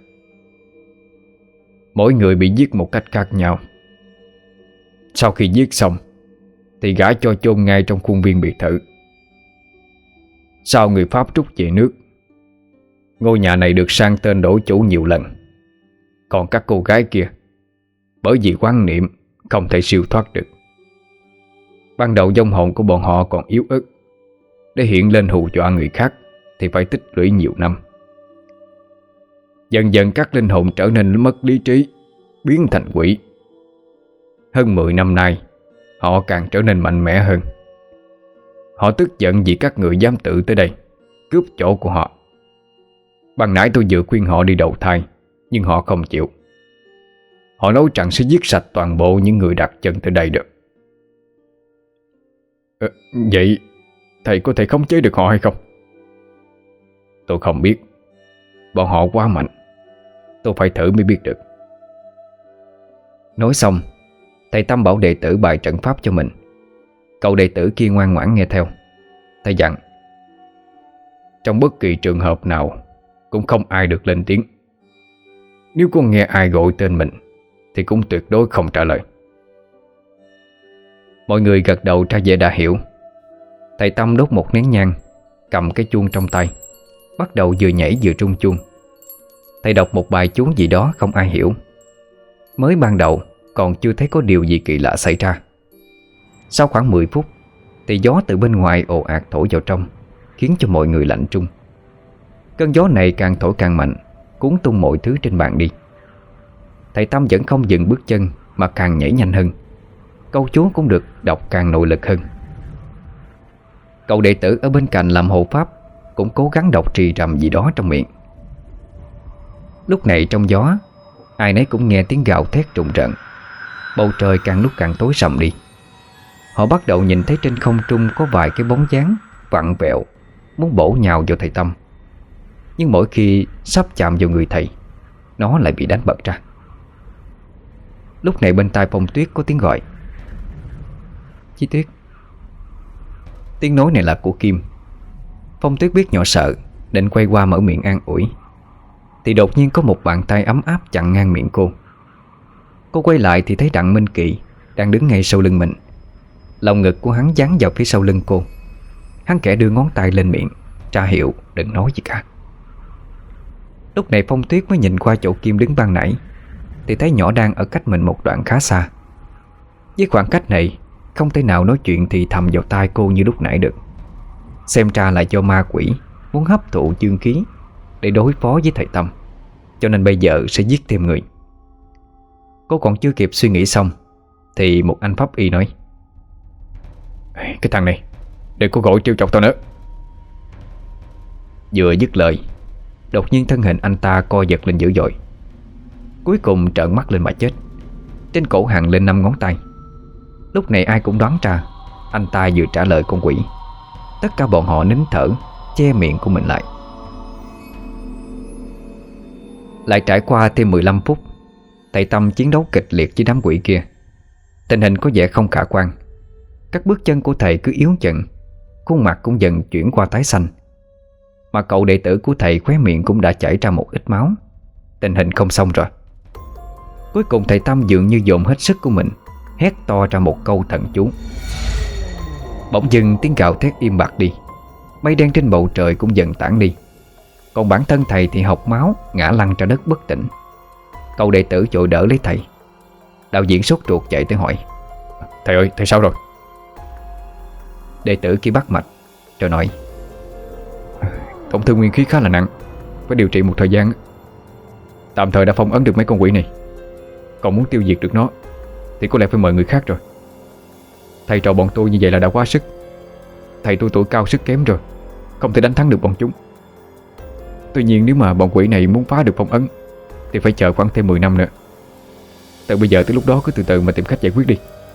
Mỗi người bị giết một cách khác nhau. Sau khi giết xong thì gã cho chôn ngay trong khuôn viên biệt thự. Sau người Pháp rút về nước, ngôi nhà này được sang tên đổi chủ nhiều lần. Còn các cô gái kia, bởi vì quan niệm không thể siêu thoát được. Ban đầu vong hồn của bọn họ còn yếu ớt, để hiện lên hù dọa người khác thì phải tích lũy nhiều năm. Dần dần các linh hồn trở nên mất lý trí, biến thành quỷ. Hơn mười năm nay, họ càng trở nên mạnh mẽ hơn. Họ tức giận vì các người dám tự tới đây cướp chỗ của họ. Ban nãy tôi vừa khuyên họ đi đầu thai, nhưng họ không chịu. Họ nói rằng sẽ giết sạch toàn bộ những người đặt chân tới đây được. ờ, Vậy thầy có thể khống chế được họ hay không? Tôi không biết. Bọn họ quá mạnh, tôi phải thử mới biết được. Nói xong, thầy Tâm bảo đệ tử bài trận pháp cho mình. Cậu đệ tử kia ngoan ngoãn nghe theo. Thầy dặn: trong bất kỳ trường hợp nào cũng không ai được lên tiếng. Nếu có nghe ai gọi tên mình thì cũng tuyệt đối không trả lời. Mọi người gật đầu ra vẻ đã hiểu. Thầy Tâm đốt một nén nhang, cầm cái chuông trong tay, bắt đầu vừa nhảy vừa trung chuông. Thầy đọc một bài chú gì đó không ai hiểu. Mới ban đầu còn chưa thấy có điều gì kỳ lạ xảy ra. Sau khoảng mười phút thì gió từ bên ngoài ồ ạt thổi vào trong, khiến cho mọi người lạnh trung. Cơn gió này càng thổi càng mạnh, cuốn tung mọi thứ trên bàn đi. Thầy Tâm vẫn không dừng bước chân mà càng nhảy nhanh hơn. Câu chú cũng được đọc càng nội lực hơn. Cậu đệ tử ở bên cạnh làm hộ pháp cũng cố gắng đọc trì rầm gì đó trong miệng. Lúc này trong gió, ai nấy cũng nghe tiếng gào thét rùng rợn. Bầu trời càng lúc càng tối sầm đi. Họ bắt đầu nhìn thấy trên không trung có vài cái bóng dáng vặn vẹo, muốn bổ nhào vào thầy Tâm. Nhưng mỗi khi sắp chạm vào người thầy, nó lại bị đánh bật ra. Lúc này bên tai Phong Tuyết có tiếng gọi: "Chí Tuyết." Tiếng nói này là của Kim. Phong Tuyết biết nhỏ sợ, định quay qua mở miệng an ủi, thì đột nhiên có một bàn tay ấm áp chặn ngang miệng cô. Cô quay lại thì thấy Đặng Minh Kỳ đang đứng ngay sau lưng mình. Lòng ngực của hắn dán vào phía sau lưng cô. Hắn kẻ đưa ngón tay lên miệng, ra hiệu đừng nói gì cả. Lúc này Phong Tuyết mới nhìn qua chỗ Kim đứng ban nãy, thì thấy nhỏ đang ở cách mình một đoạn khá xa. Với khoảng cách này, không thể nào nói chuyện thì thầm vào tai cô như lúc nãy được. Xem ra là do ma quỷ muốn hấp thụ dương khí để đối phó với thầy Tâm, cho nên bây giờ sẽ giết thêm người. Cô còn chưa kịp suy nghĩ xong thì một anh pháp y nói: "Cái thằng này, đừng có gọi trêu chọc tao nữa." Vừa dứt lời, đột nhiên thân hình anh ta co giật lên dữ dội. Cuối cùng trợn mắt lên mà chết. Trên cổ hằn lên năm ngón tay. Lúc này ai cũng đoán ra anh ta vừa trả lời con quỷ. Tất cả bọn họ nín thở, che miệng của mình lại. Lại trải qua thêm mười lăm phút, thầy Tâm chiến đấu kịch liệt với đám quỷ kia. Tình hình có vẻ không khả quan. Các bước chân của thầy cứ yếu dần, khuôn mặt cũng dần chuyển qua tái xanh. Mà cậu đệ tử của thầy khóe miệng cũng đã chảy ra một ít máu. Tình hình không xong rồi. Cuối cùng thầy Tâm dường như dồn hết sức của mình, hét to ra một câu thần chú. Bỗng dưng tiếng gào thét im bặt đi. Mây đen trên bầu trời cũng dần tản đi. Còn bản thân thầy thì hộc máu, ngã lăn ra đất bất tỉnh. Cậu đệ tử vội đỡ lấy thầy. Đạo diễn sốt ruột chạy tới hỏi: "Thầy ơi, thầy sao rồi?" Đệ tử kia bắt mạch rồi nói: "Tổn thương nguyên khí khá là nặng, phải điều trị một thời gian. Tạm thời đã phong ấn được mấy con quỷ này. Còn muốn tiêu diệt được nó thì có lẽ phải mời người khác rồi. Thầy trò bọn tôi như vậy là đã quá sức. Thầy tôi tuổi cao sức kém rồi, không thể đánh thắng được bọn chúng. Tuy nhiên nếu mà bọn quỷ này muốn phá được phong ấn thì phải chờ khoảng thêm mười năm nữa. Từ bây giờ tới lúc đó cứ từ từ mà tìm cách giải quyết đi."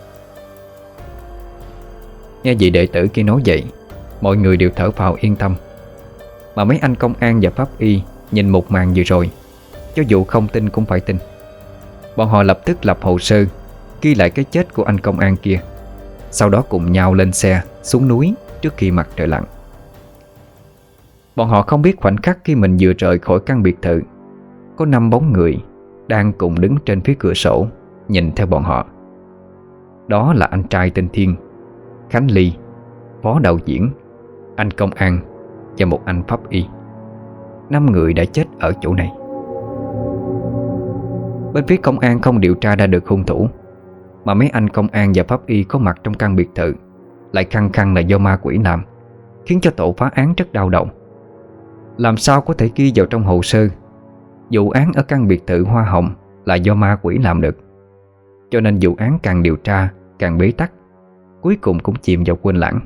Nghe vị đệ tử kia nói vậy, mọi người đều thở phào yên tâm. Mà mấy anh công an và pháp y nhìn một màn vừa rồi, cho dù không tin cũng phải tin. Bọn họ lập tức lập hồ sơ, ghi lại cái chết của anh công an kia. Sau đó cùng nhau lên xe xuống núi trước khi mặt trời lặn. Bọn họ không biết khoảnh khắc khi mình vừa rời khỏi căn biệt thự, có năm bóng người đang cùng đứng trên phía cửa sổ nhìn theo bọn họ. Đó là anh trai tên Thiên, Khánh Ly, phó đạo diễn, anh công an và một anh pháp y. Năm người đã chết ở chỗ này. Bên phía công an không điều tra ra được hung thủ, mà mấy anh công an và pháp y có mặt trong căn biệt thự lại khăng khăng là do ma quỷ làm, khiến cho tổ phá án rất đau đầu. Làm sao có thể ghi vào trong hồ sơ vụ án ở căn biệt thự Hoa Hồng là do ma quỷ làm được. Cho nên vụ án càng điều tra càng bế tắc, cuối cùng cũng chìm vào quên lãng.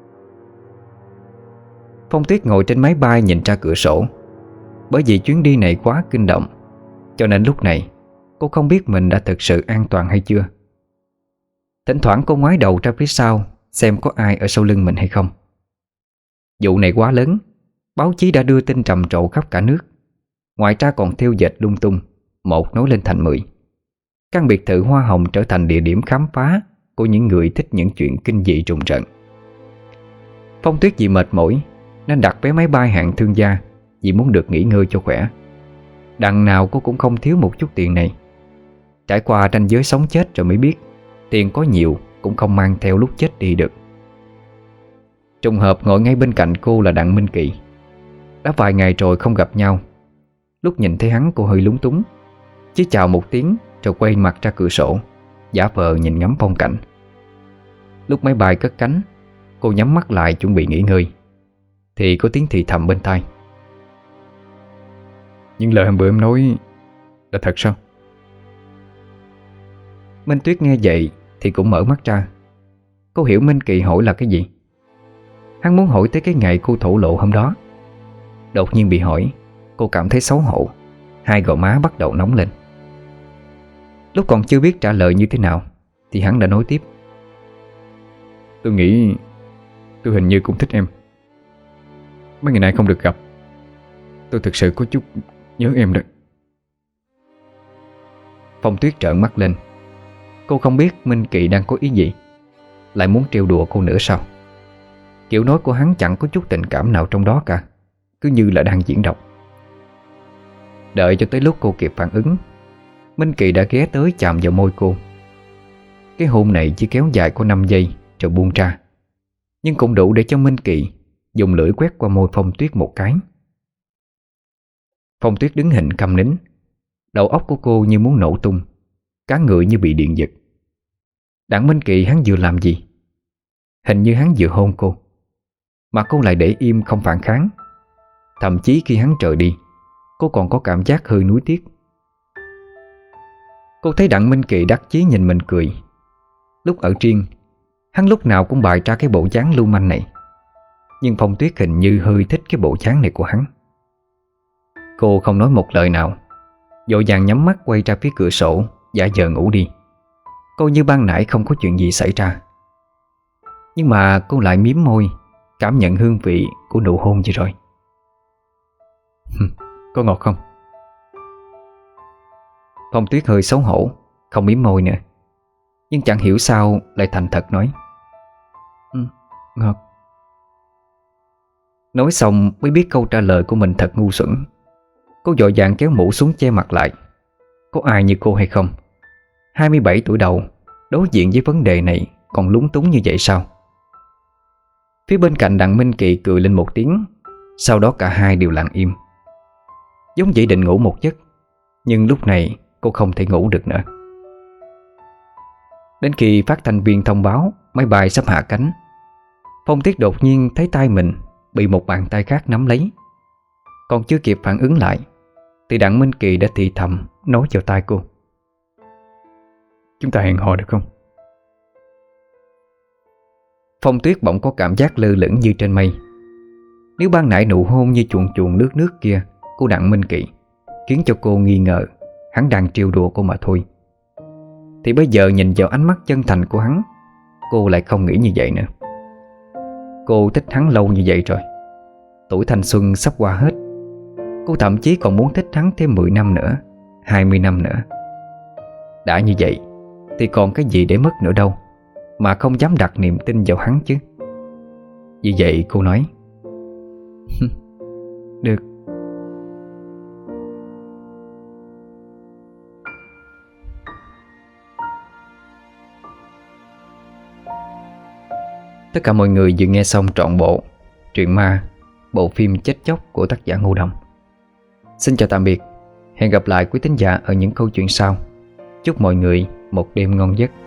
Phong Tuyết ngồi trên máy bay nhìn ra cửa sổ. Bởi vì chuyến đi này quá kinh động, cho nên lúc này cô không biết mình đã thực sự an toàn hay chưa. Thỉnh thoảng cô ngoái đầu ra phía sau xem có ai ở sau lưng mình hay không. Vụ này quá lớn, báo chí đã đưa tin trầm trồ khắp cả nước. Ngoài ra còn thêu dệt lung tung, một nối lên thành mười. Căn biệt thự Hoa Hồng trở thành địa điểm khám phá của những người thích những chuyện kinh dị rùng rợn. Phong Tuyết vì mệt mỏi nên đặt vé máy bay hạng thương gia, vì muốn được nghỉ ngơi cho khỏe. Đằng nào cô cũng không thiếu một chút tiền này. Trải qua ranh giới sống chết rồi mới biết tiền có nhiều cũng không mang theo lúc chết đi được. Trùng hợp ngồi ngay bên cạnh cô là Đặng Minh Kỳ. Đã vài ngày rồi không gặp nhau. Lúc nhìn thấy hắn cô hơi lúng túng, chỉ chào một tiếng rồi quay mặt ra cửa sổ, giả vờ nhìn ngắm phong cảnh. Lúc máy bay cất cánh, cô nhắm mắt lại chuẩn bị nghỉ ngơi, thì có tiếng thì thầm bên tai: "Những lời hôm bữa em nói là thật sao?" Minh Tuyết nghe vậy thì cũng mở mắt ra. Cô hiểu Minh Kỳ hỏi là cái gì. Hắn muốn hỏi tới cái ngày cô thổ lộ hôm đó. Đột nhiên bị hỏi, cô cảm thấy xấu hổ, hai gò má bắt đầu nóng lên. Lúc còn chưa biết trả lời như thế nào thì hắn đã nói tiếp: "Tôi nghĩ tôi hình như cũng thích em. Mấy ngày nay không được gặp, Tôi thực sự có chút nhớ em đấy. Phong Tuyết trợn mắt lên. Cô không biết Minh Kỵ đang có ý gì, lại muốn trêu đùa cô nữa sao? Kiểu nói của hắn chẳng có chút tình cảm nào trong đó cả, cứ như là đang diễn độc. Đợi cho tới lúc cô kịp phản ứng, Minh Kỵ đã ghé tới chạm vào môi cô. Cái hôn này chỉ kéo dài có năm giây rồi buông ra, nhưng cũng đủ để cho Minh Kỵ dùng lưỡi quét qua môi Phong Tuyết một cái. Phong Tuyết đứng hình câm nín. Đầu óc của cô như muốn nổ tung, cả người như bị điện giật. Đặng Minh Kỵ hắn vừa làm gì? Hình như hắn vừa hôn cô, mà cô lại để im không phản kháng. Thậm chí khi hắn rời đi, cô còn có cảm giác hơi nuối tiếc. Cô thấy Đặng Minh Kỵ đắc chí nhìn mình cười. Lúc ở riêng, hắn lúc nào cũng bày ra cái bộ dáng lưu manh này, nhưng Phong Tuyết hình như hơi thích cái bộ dáng này của hắn. Cô không nói một lời nào, vội vàng nhắm mắt quay ra phía cửa sổ, giả vờ ngủ đi. Cô như ban nãy không có chuyện gì xảy ra. Nhưng mà cô lại miếm môi, cảm nhận hương vị của nụ hôn vừa rồi. Có ngọt không? Phong Tuyết hơi xấu hổ, không miếm môi nữa, nhưng chẳng hiểu sao lại thành thật nói: Ừ, ngọt. Nói xong mới biết câu trả lời của mình thật ngu xuẩn. Cô vội vàng kéo mũ xuống che mặt lại. Có ai như cô hay không? hai mươi bảy tuổi đầu, đối diện với vấn đề này còn lúng túng như vậy sao? Phía bên cạnh Đặng Minh Kỵ cười lên một tiếng. Sau đó cả hai đều lặng im, giống vậy định ngủ một giấc. Nhưng lúc này cô không thể ngủ được nữa. Đến khi phát thanh viên thông báo máy bay sắp hạ cánh, Phong Tuyết đột nhiên thấy tay mình bị một bàn tay khác nắm lấy. Còn chưa kịp phản ứng lại thì Đặng Minh Kỳ đã thì thầm nói vào tai cô: Chúng ta hẹn hò được không? Phong Tuyết bỗng có cảm giác lơ lửng như trên mây. Nếu ban nãy nụ hôn như chuồn chuồn lướt nước kia của Đặng Minh Kỳ khiến cho cô nghi ngờ hắn đang trêu đùa cô mà thôi, thì bây giờ nhìn vào ánh mắt chân thành của hắn, cô lại không nghĩ như vậy nữa. Cô thích hắn lâu như vậy rồi, tuổi thanh xuân sắp qua hết. Cô thậm chí còn muốn thích hắn thêm mười năm nữa, hai mươi năm nữa. Đã như vậy thì còn cái gì để mất nữa đâu, mà không dám đặt niềm tin vào hắn chứ. Vì vậy cô nói: Được. Tất cả mọi người vừa nghe xong trọn bộ truyện ma, bộ phim Chết Chóc của tác giả Ngô Đồng. Xin chào tạm biệt. Hẹn gặp lại quý thính giả ở những câu chuyện sau. Chúc mọi người một đêm ngon giấc.